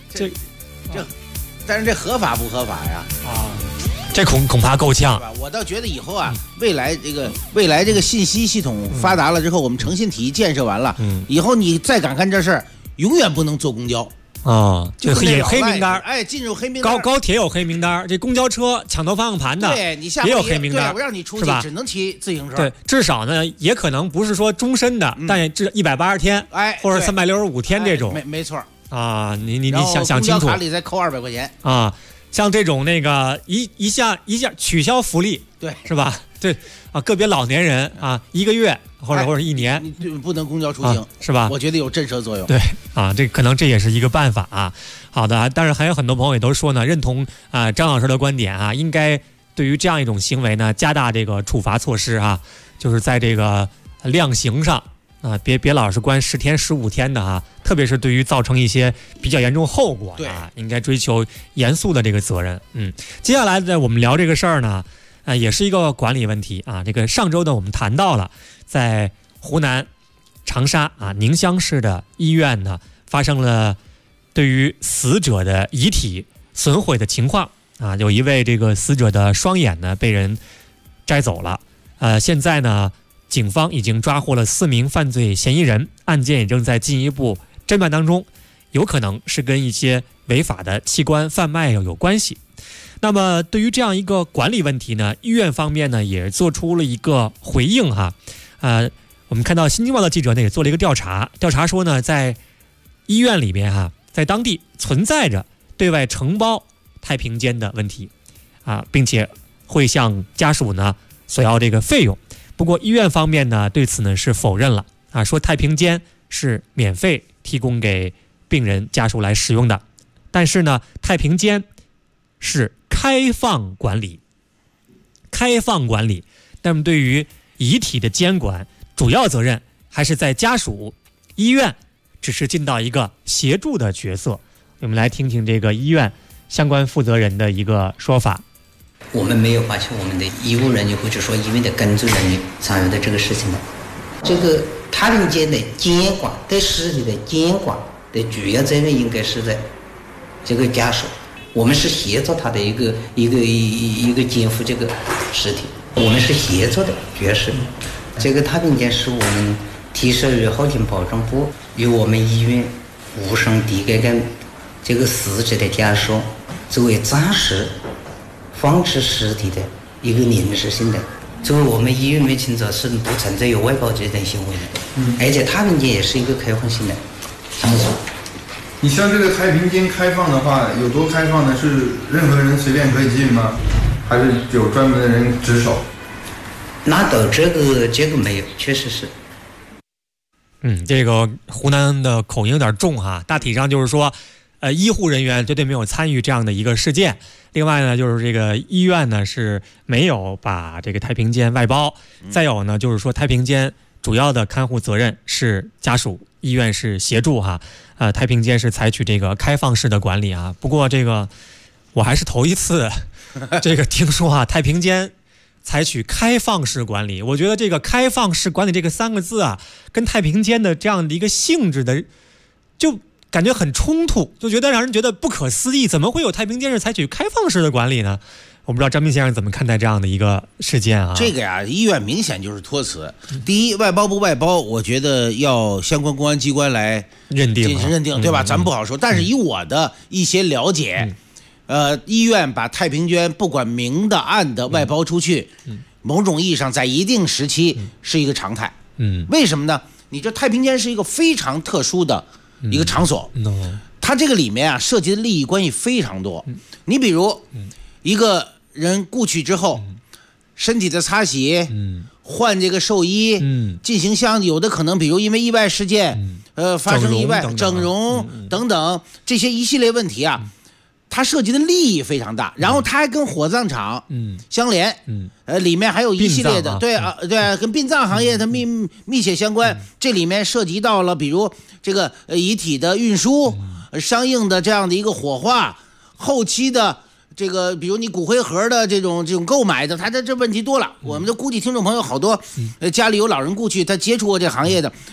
但是这合法不合法呀？ 这恐怕够呛。 我倒觉得以后啊，未来这个信息系统发达了之后，我们诚信体系建设完了，以后你再敢干这事儿，永远不能坐公交。 就也黑名单， 进入黑名单。 高铁有黑名单，这公交车抢夺方向盘的， 对你下也有黑名单， 不让你出去，只能骑自行车。 对，至少呢，也可能不是说终身的，但至180天，或者365天这种， 没错啊。你想清楚，公交卡里再扣200块钱啊。像这种那个一下取消福利， 对， 是吧？对啊，个别老年人啊，1个月或者1年， 你不能公交出行， 是吧？ 我觉得有震慑作用。 对啊，这可能这也是一个办法啊。好的，但是还有很多朋友也都说呢，认同张老师的观点啊，应该对于这样一种行为呢，加大这个处罚措施啊，就是在这个量刑上啊，别老是关10天15天的啊，特别是对于造成一些比较严重后果啊，应该追求严肃的这个责任。接下来呢，我们聊这个事儿呢，也是一个管理问题啊。这个上周呢，我们谈到了在湖南长沙宁乡市的医院呢，发生了对于死者的遗体损毁的情况啊，有一位这个死者的双眼呢被人摘走了。现在呢，警方已经抓获了4名犯罪嫌疑人，案件也正在进一步侦办当中，有可能是跟一些违法的器官贩卖有关系。那么对于这样一个管理问题呢，医院方面呢也做出了一个回应哈。我们看到新京报的记者呢也做了一个调查说呢，在医院里面哈，在当地存在着对外承包太平间的问题啊，并且会向家属呢索要这个费用。不过医院方面呢对此呢是否认了啊，说太平间是免费提供给病人家属来使用的，但是呢太平间是开放管理，那么对于遗体的监管主要责任还是在家属，医院只是尽到一个协助的角色。我们来听听这个医院相关负责人的一个说法。 我们没有发现我们的医务人员或者说医院的工作人员参与的这个事情的。这个太平间的监管，对尸体的监管的主要责任应该是在这个家属，我们是协助他的一个监护这个尸体，我们是协助的，主要是这个太平间是我们提授于后勤保障部与我们医院无偿递给这个死者的家属作为暂时放置尸体的一个临时性的。作为我们医院目前是不存在有外包这种行为的，而且太平间也是一个开放性的场所。 你像这个太平间开放的话，有多开放呢？是任何人随便可以进吗？还是有专门的人值守？ 那倒这个没有，确实是。 这个湖南的口音有点重哈，大体上就是说，医护人员绝对没有参与这样的一个事件。另外呢，就是这个医院呢是没有把这个太平间外包。再有呢，就是说太平间主要的看护责任是家属，医院是协助哈。太平间是采取这个开放式的管理啊。不过这个我还是头一次这个听说啊，太平间采取开放式管理。我觉得这个开放式管理这个3个字啊，跟太平间的这样的一个性质的就感觉很冲突，就觉得让人觉得不可思议，怎么会有太平间是采取开放式的管理呢？我不知道张斌先生怎么看待这样的一个事件啊？ 这个呀，医院明显就是托词。第一，外包不外包，我觉得要相关公安机关来认定， 进行认定，对吧？咱们不好说。但是以我的一些了解，医院把太平间不管明的暗的外包出去，某种意义上在一定时期是一个常态。为什么呢？你这太平间是一个非常特殊的一个场所，它这个里面啊涉及的利益关系非常多。你比如一个人故去之后，身体的擦洗，换这个寿衣，进行有的可能比如因为意外事件，发生意外，整容等等这些一系列问题啊，它涉及的利益非常大。然后它还跟火葬场相连，里面还有一系列的对，跟殡葬行业它密切相关。这里面涉及到了比如这个遗体的运输，相应的这样的一个火化，后期的这个比如你骨灰盒的这种购买的，它这问题多了。我们就估计听众朋友好多家里有老人故去，他接触过这行业的，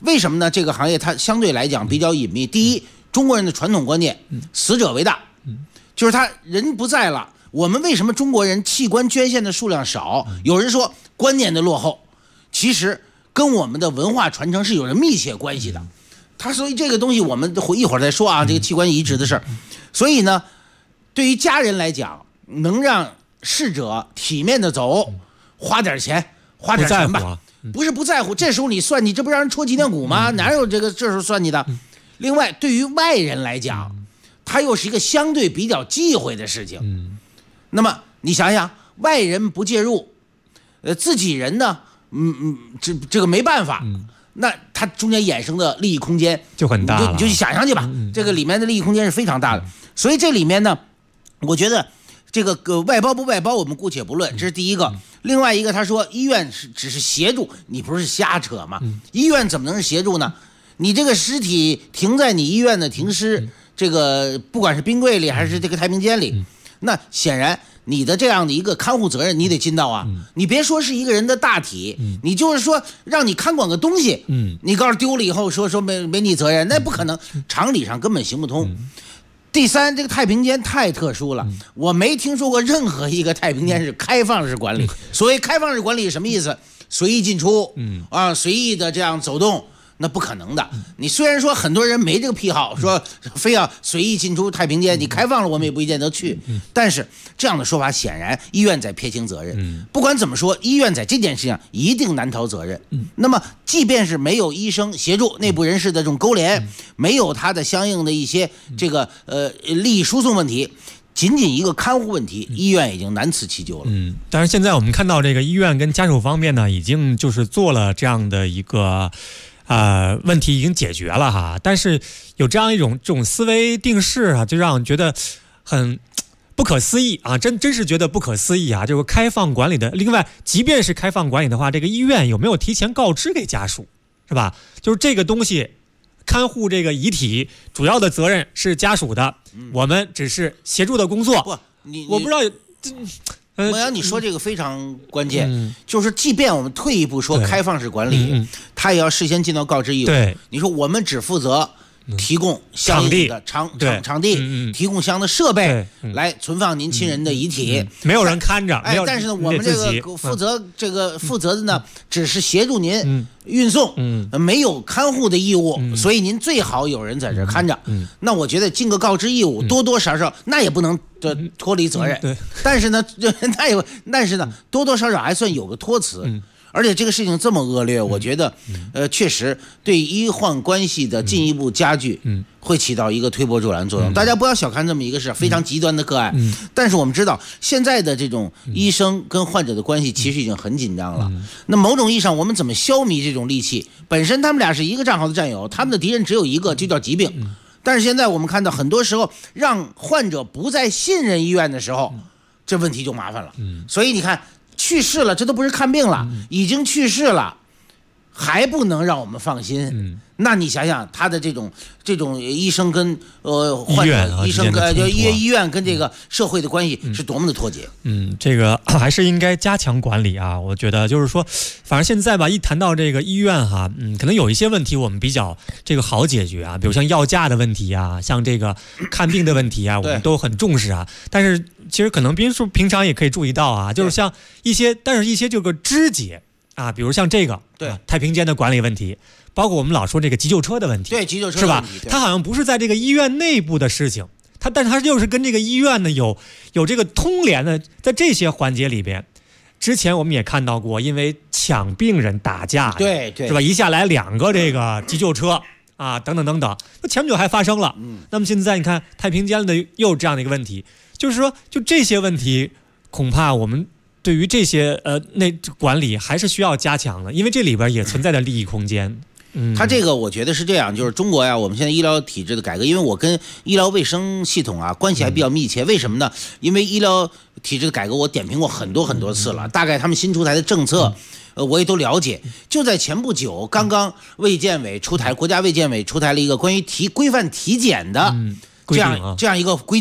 为什么呢？这个行业它相对来讲比较隐秘。第一，中国人的传统观念，死者为大，就是他人不在了。我们为什么中国人器官捐献的数量少？有人说观念的落后，其实跟我们的文化传承是有着密切关系的。所以这个东西我们一会儿再说啊，这个器官移植的事儿。所以呢，对于家人来讲，能让逝者体面的走，花点钱吧，不是不在乎。这时候你算你这不让人戳脊梁骨吗？哪有这时候算你的？另外，对于外人来讲，它又是一个相对比较忌讳的事情。那么你想想，外人不介入，自己人呢，这个没办法。那它中间衍生的利益空间就很大了， 你就去想象去吧。这个里面的利益空间是非常大的。所以这里面呢，我觉得这个外包不外包我们姑且不论，这是第一个。另外一个，他说医院只是协助，你不是瞎扯吗？医院怎么能是协助呢？你这个尸体停在你医院的停尸，这个不管是冰柜里还是这个太平间里，那显然你的这样的一个看护责任你得尽到啊。你别说是一个人的大体，你就是说让你看管个东西，你告诉丢了以后说没你责任，那不可能，常理上根本行不通。第三，这个太平间太特殊了，我没听说过任何一个太平间是开放式管理。所谓开放式管理是什么意思？随意进出，随意的这样走动。那不可能的。你虽然说很多人没这个癖好，说非要随意进出太平间，你开放了我们也不一定得去。但是这样的说法显然医院在撇清责任。不管怎么说，医院在这件事情一定难逃责任。那么即便是没有医生协助内部人士的这种勾连，没有他的相应的一些这个利益输送问题，仅仅一个看护问题，医院已经难辞其咎了。 但是现在我们看到这个医院跟家属方面呢，已经就是做了这样的一个问题已经解决了哈，但是有这样这种思维定式啊，就让人觉得很不可思议啊，真是觉得不可思议啊！这个开放管理的，另外，即便是开放管理的话，这个医院有没有提前告知给家属，是吧？就是这个东西，看护这个遗体主要的责任是家属的，我们只是协助的工作。我不知道。 莫阳，你说这个非常关键，就是即便我们退一步说开放式管理，他也要事先尽到告知义务。你说我们只负责提供相应的场地，提供相应的设备来存放您亲人的遗体， 没有人看着。 但是呢，我们这个负责的呢，只是协助您运送，没有看护的义务，所以您最好有人在这看着。那我觉得尽个告知义务，多多少少那也不能脱离责任。但是呢，多多少少还算有个托词。而且这个事情这么恶劣，我觉得，确实对医患关系的进一步加剧，会起到一个推波助澜作用。大家不要小看这么一个事，非常极端的个案。但是我们知道，现在的这种医生跟患者的关系其实已经很紧张了。那某种意义上，我们怎么消弭这种戾气？本身他们俩是一个战壕的战友，他们的敌人只有一个，就叫疾病。但是现在我们看到，很多时候让患者不再信任医院的时候，这问题就麻烦了。所以你看。去世了，这都不是看病了，已经去世了，还不能让我们放心。那你想想，他的这种医生跟患者、医生跟医院跟这个社会的关系是多么的脱节。 这个还是应该加强管理啊。我觉得就是说，反正现在吧，一谈到这个医院哈，可能有一些问题我们比较这个好解决啊，比如像药价的问题啊，像这个看病的问题啊，我们都很重视啊。但是其实可能平常也可以注意到啊，就是像一些这个枝节啊，比如像这个太平间的管理问题。包括我们老说这个急救车的问题， 对急救车是吧？它好像不是在这个医院内部的事情，但是它又是跟这个医院呢有这个通联的，在这些环节里边，之前我们也看到过，因为抢病人打架， 对， 是吧？一下来2个这个急救车啊，等等，那前不久还发生了。那么现在你看太平间的又有这样的一个问题，就是说，就这些问题，恐怕我们对于这些管理还是需要加强的，因为这里边也存在着利益空间。 他这个我觉得是这样，就是中国呀，我们现在医疗体制的改革，因为我跟医疗卫生系统啊关系还比较密切。为什么呢？因为医疗体制的改革我点评过很多次了，大概他们新出台的政策，我也都了解。就在前不久，刚刚卫健委出台，国家卫健委出台了一个关于规范体检的这样一个规定。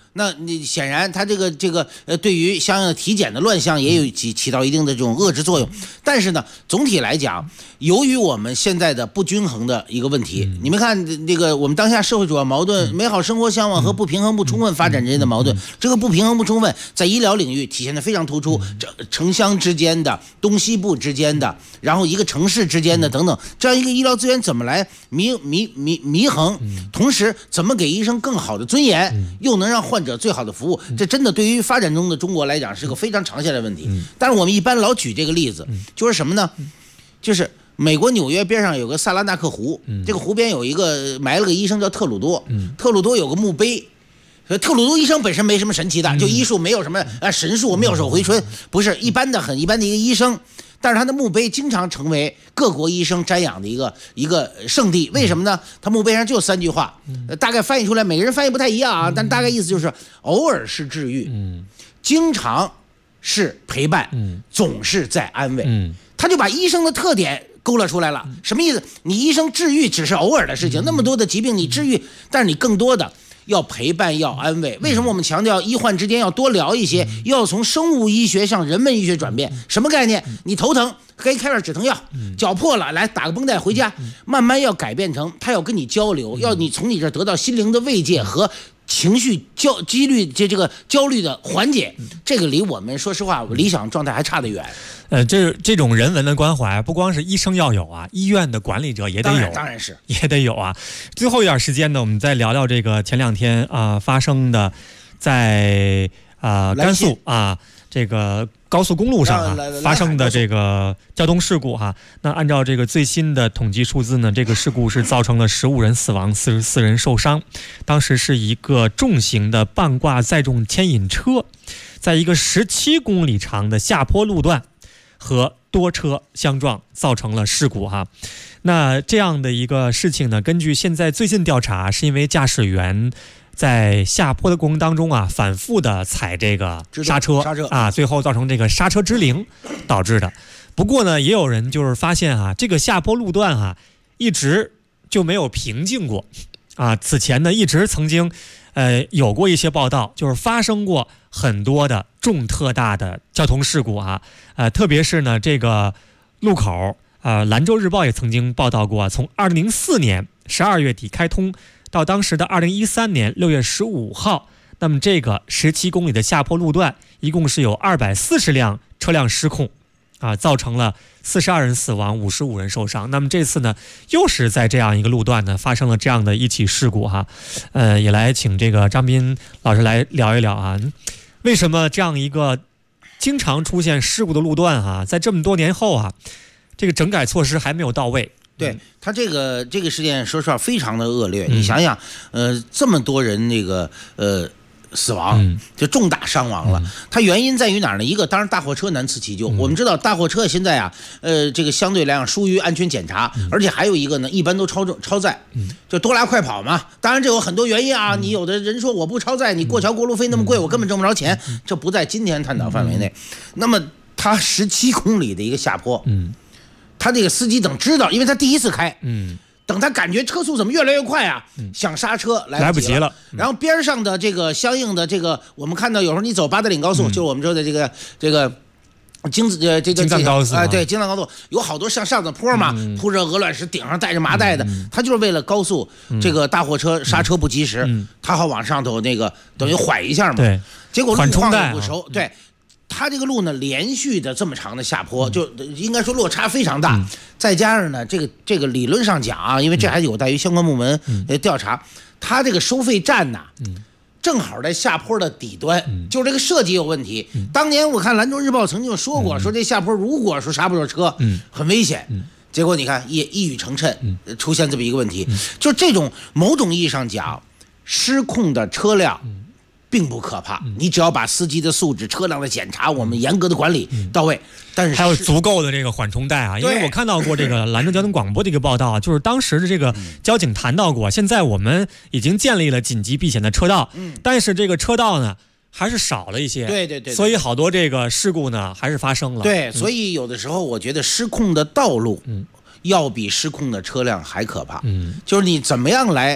那你显然它这个对于相应的体检的乱象也有起到一定的这种遏制作用。但是呢，总体来讲，由于我们现在的不均衡的一个问题，你们看这个我们当下社会主要矛盾，美好生活向往和不平衡不充分发展之间的矛盾，这个不平衡不充分在医疗领域体现的非常突出，城乡之间的、东西部之间的，然后一个城市之间的等等，这样一个医疗资源怎么来弥衡，同时怎么给医生更好的尊严，又能让患者最好的服务，这真的对于发展中的中国来讲是个非常长线的问题。但是我们一般老举这个例子，就是什么呢？就是美国纽约边上有个萨拉纳克湖，这个湖边有一个埋了个医生叫特鲁多，特鲁多有个墓碑。特鲁多医生本身没什么神奇的，就医术没有什么神术妙手回春，不是一般的很一般的一个医生。但是他的墓碑经常成为各国医生瞻仰的一个圣地，为什么呢？他墓碑上就3句话，大概翻译出来，每个人翻译不太一样啊，但大概意思就是偶尔是治愈，经常是陪伴，总是在安慰。他就把医生的特点勾勒出来了，什么意思？你医生治愈只是偶尔的事情，那么多的疾病你治愈，但是你更多的要陪伴，要安慰。为什么我们强调医患之间要多聊一些，要从生物医学向人文医学转变？什么概念？你头疼可以开点止疼药，脚破了来打个绷带回家，慢慢要改变成他要跟你交流，要你从你这得到心灵的慰藉和情绪这个焦虑的缓解。这个离我们说实话理想状态还差得远。 这种人文的关怀，不光是医生要有啊，医院的管理者也得有， 当然是也得有啊。最后一点时间呢，我们再聊聊这个前2天发生的在甘肃这个高速公路上发生的这个交通事故那按照这个最新的统计数字呢，这个事故是造成了15人死亡，44人受伤。当时是一个重型的半挂载重牵引车，在一个17公里长的下坡路段和多车相撞，造成了事故那这样的一个事情呢，根据现在最近调查，是因为驾驶员在下坡的过程当中反复的踩这个刹车最后造成这个刹车支灵导致的。不过呢，也有人就是发现这个下坡路段一直就没有平静过此前呢一直曾经有过一些报道，就是发生过很多的重特大的交通事故特别是呢这个路口兰州日报也曾经报道过从2004年12月底开通到当时的2013年6月15号，那么这个17公里的下坡路段一共是有240辆车辆失控造成了42人死亡，55人受伤。那么这次呢又是在这样一个路段呢发生了这样的一起事故也来请这个张斌老师来聊一聊为什么这样一个经常出现事故的路段在这么多年后这个整改措施还没有到位。 对，他这个事件说实话非常的恶劣，你想想这么多人死亡就重大伤亡了，它原因在于哪儿呢？一个当然大货车难辞其咎，我们知道大货车现在这个相对来讲疏于安全检查，而且还有一个呢，一般都超载，就多拉快跑嘛。当然这有很多原因你有的人说我不超载，你过桥过路费那么贵，我根本挣不着钱，这不在今天探讨范围内。那么它17公里的一个下坡，他这个司机等知道，因为他第一次开，等他感觉车速怎么越来越快想刹车来不及了。然后边上的这个相应的这个，我们看到有时候你走八达岭高速，就是我们说的这个京藏高速对，京藏高速有好多像上的坡嘛，铺着鹅卵石，顶上带着麻袋的，他就是为了高速这个大货车刹车不及时，他好往上头那个等于缓一下嘛。对，结果路况不熟，对。它这个路呢，连续的这么长的下坡，就应该说落差非常大。再加上呢，这个理论上讲因为这还有待于相关部门调查，它这个收费站呢，正好在下坡的底端，就是这个设计有问题。当年我看兰州日报曾经说过，说这下坡如果说刹不住车，很危险。结果你看一语成谶，出现这么一个问题，就这种某种意义上讲，失控的车辆。并不可怕，你只要把司机的素质、车辆的检查，我们严格的管理到位。但是还有足够的这个缓冲带因为我看到过这个兰州交通广播的一个报道就是当时的这个交警谈到过，现在我们已经建立了紧急避险的车道，但是这个车道呢还是少了一些，对，所以好多这个事故呢还是发生了。 对，所以有的时候我觉得失控的道路，要比失控的车辆还可怕。就是你怎么样来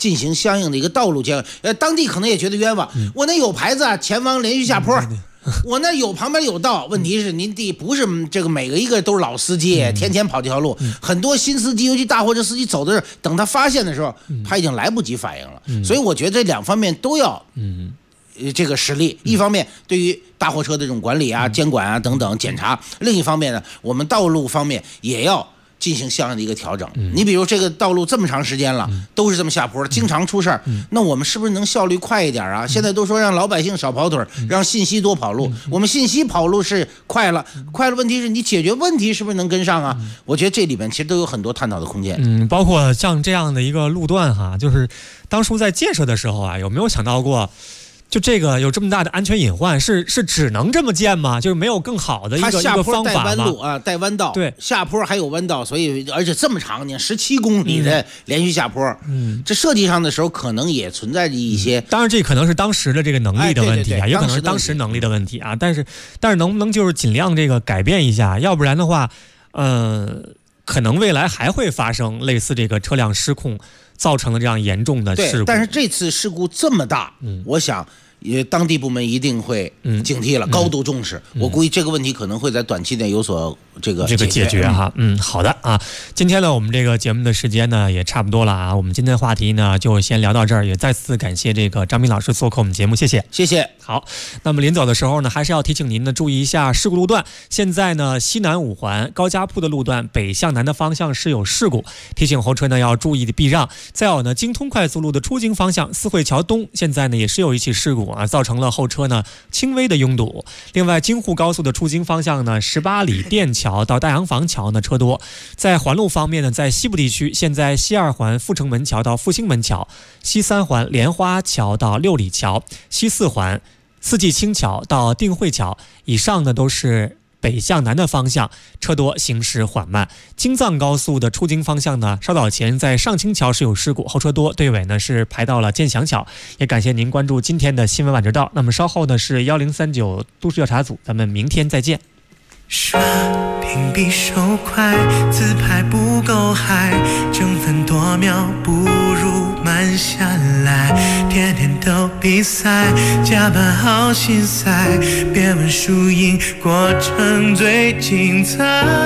进行相应的一个道路监管。当地可能也觉得冤枉，我那有牌子啊，前方连续下坡。我那有旁边有道，问题是您地不是这个每个一个都是老司机，天天跑这条路，很多新司机，尤其大货车司机走的时候，等他发现的时候，他已经来不及反应了。所以我觉得这两方面都要这个实力，一方面对于大货车的这种管理啊、监管啊等等检查，另一方面呢，我们道路方面也要进行相应的一个调整。你比如这个道路这么长时间了，都是这么下坡，经常出事儿，那我们是不是能效率快一点啊？现在都说让老百姓少跑腿，让信息多跑路。我们信息跑路是快了，问题是你解决问题是不是能跟上啊？我觉得这里面其实都有很多探讨的空间。 包括像这样的一个路段哈，就是当初在建设的时候啊，有没有想到过？就这个有这么大的安全隐患，是只能这么建吗？就是没有更好的一个方法吗？ 带弯路啊，带弯道，对，下坡还有弯道，所以而且这么长，你17公里的连续下坡，这设计上的时候可能也存在着一些。 当然，这可能是当时的这个能力的问题啊，也可能是当时能力的问题啊。但是能不能就是尽量这个改变一下？要不然的话，可能未来还会发生类似这个车辆失控造成了这样严重的事故。 但是这次事故这么大，我想当地部门一定会警惕了，高度重视。我估计这个问题可能会在短期内有所这个解决哈。好的啊。今天呢，我们这个节目的时间呢也差不多了啊。我们今天的话题呢就先聊到这儿，也再次感谢这个张斌老师做客我们节目，谢谢。好，那么临走的时候呢，还是要提醒您呢注意一下事故路段。现在呢，西南5环高家铺的路段北向南的方向是有事故，提醒后车呢要注意的避让。再有呢，京通快速路的出京方向四惠桥东现在呢也是有一起事故啊，造成了后车呢轻微的拥堵。另外，京沪高速的出京方向呢，18里店桥到大洋房桥呢车多。在环路方面呢，在西部地区，现在西2环阜成门桥到复兴门桥，西3环莲花桥到6里桥，西4环四季青桥到定慧桥，以上呢都是北向南的方向，车多，行驶缓慢。京藏高速的出京方向呢，稍早前在上清桥是有事故，后车多，队尾呢是排到了建祥桥。也感谢您关注今天的新闻晚知道。那么稍后呢是1039都市调查组，咱们明天再见。 刷屏比手快，自拍不够嗨，争分夺秒不如慢下来，天天都比赛，加班好心塞，别问输赢，过程最精彩。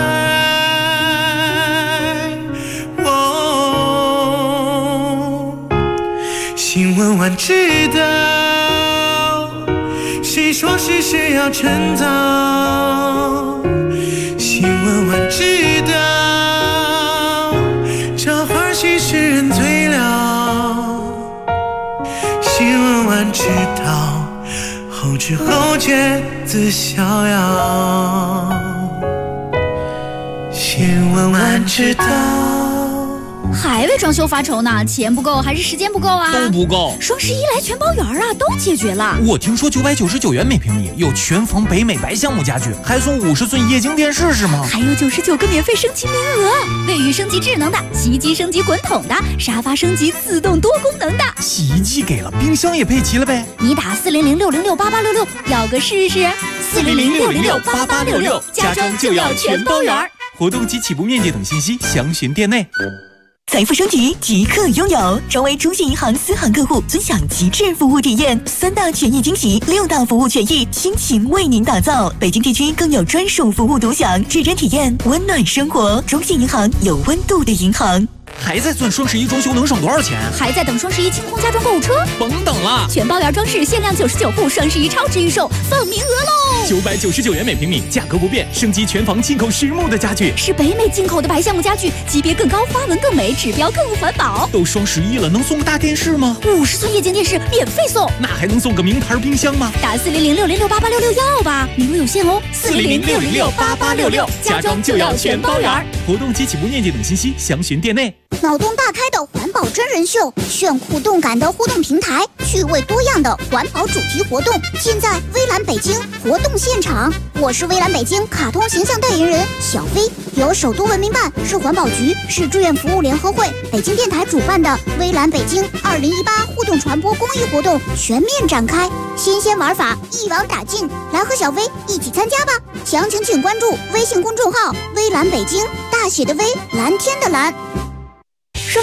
新闻晚知道，谁说事事要趁早？新闻晚知道，这会儿戏使人醉了。新闻晚知道，后知后觉自逍遥。新闻晚知道。 还为装修发愁呢？钱不够还是时间不够啊？ 都不够。 双11来全包圆啊，都解决了。 我听说999元每平米有全房北美白橡木家具，还送50寸液晶电视是吗？ 还有99个免费升级名额，卫浴升级智能的，洗衣机升级滚筒的，沙发升级自动多功能的。 洗衣机给了，冰箱也配齐了呗？ 你打400-606-8866，要个试试。400-606-8866，家装就要全包圆。 活动及起步面积等信息详询店内。 财富升级即刻拥有，成为中信银行私行客户，尊享极致服务体验，3大权益惊喜，6大服务权益，倾情为您打造。北京地区更有专属服务独享，指针体验，温暖生活。中信银行，有温度的银行。 还在算双11装修能省多少钱？ 还在等双11清空家装购物车？ 甭等了， 全包圆装饰限量99户，双11超值预售，放名额喽 ！999元每平米，价格不变，升级全房进口实木的家具， 是北美进口的白橡木家具，级别更高，花纹更美，指标更环保。 都双11了，能送个大电视吗 ？50寸液晶电视免费送， 那还能送个名牌冰箱吗？ 打400-606-8866要吧，名额有限哦。 400-606-8866，家装就要全包圆。活动及起步面积等信息详询店内。 脑洞大开的环保真人秀，炫酷动感的互动平台，趣味多样的环保主题活动，尽在微蓝北京活动现场。我是微蓝北京卡通形象代言人小飞，由首都文明办、市环保局、市志愿服务联合会、北京电台主办的微蓝北京2018互动传播公益活动全面展开，新鲜玩法一网打尽，来和小飞一起参加吧！详情请关注微信公众号微蓝北京，大写的微，蓝天的蓝。 双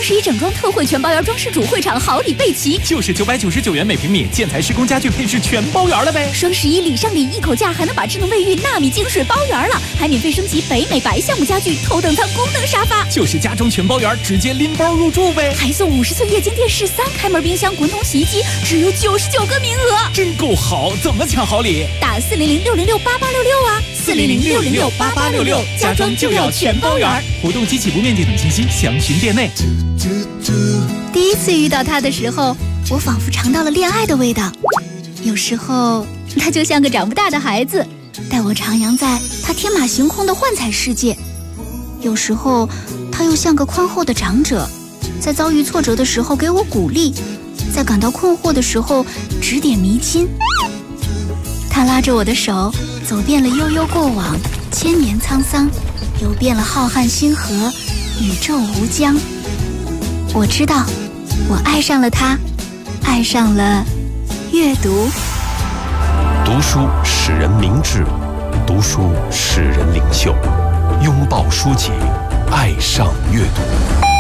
11整装特惠全包圆装饰主会场好礼备齐， 就是999元每平米，建材施工家具配饰全包圆了呗。 双11礼上礼，一口价还能把智能卫浴纳米净水包圆了，还免费升级北美白项目家具头等舱功能沙发， 就是家中全包圆，直接拎包入住呗。 还送50寸液晶电视、3开门冰箱、滚筒洗衣机，只有99个名额， 真够好！怎么抢好礼？ 打400-606-8866啊，400-606-8866，家装就要全包圆。 活动及起步面积等信息详询店内。 第一次遇到他的时候，我仿佛尝到了恋爱的味道。有时候他就像个长不大的孩子，带我徜徉在他天马行空的幻彩世界；有时候他又像个宽厚的长者，在遭遇挫折的时候给我鼓励，在感到困惑的时候指点迷津。他拉着我的手，走遍了悠悠过往，千年沧桑，游遍了浩瀚星河，宇宙无疆。我知道，我爱上了他，爱上了阅读。 读书使人明智，读书使人领袖。拥抱书籍，爱上阅读。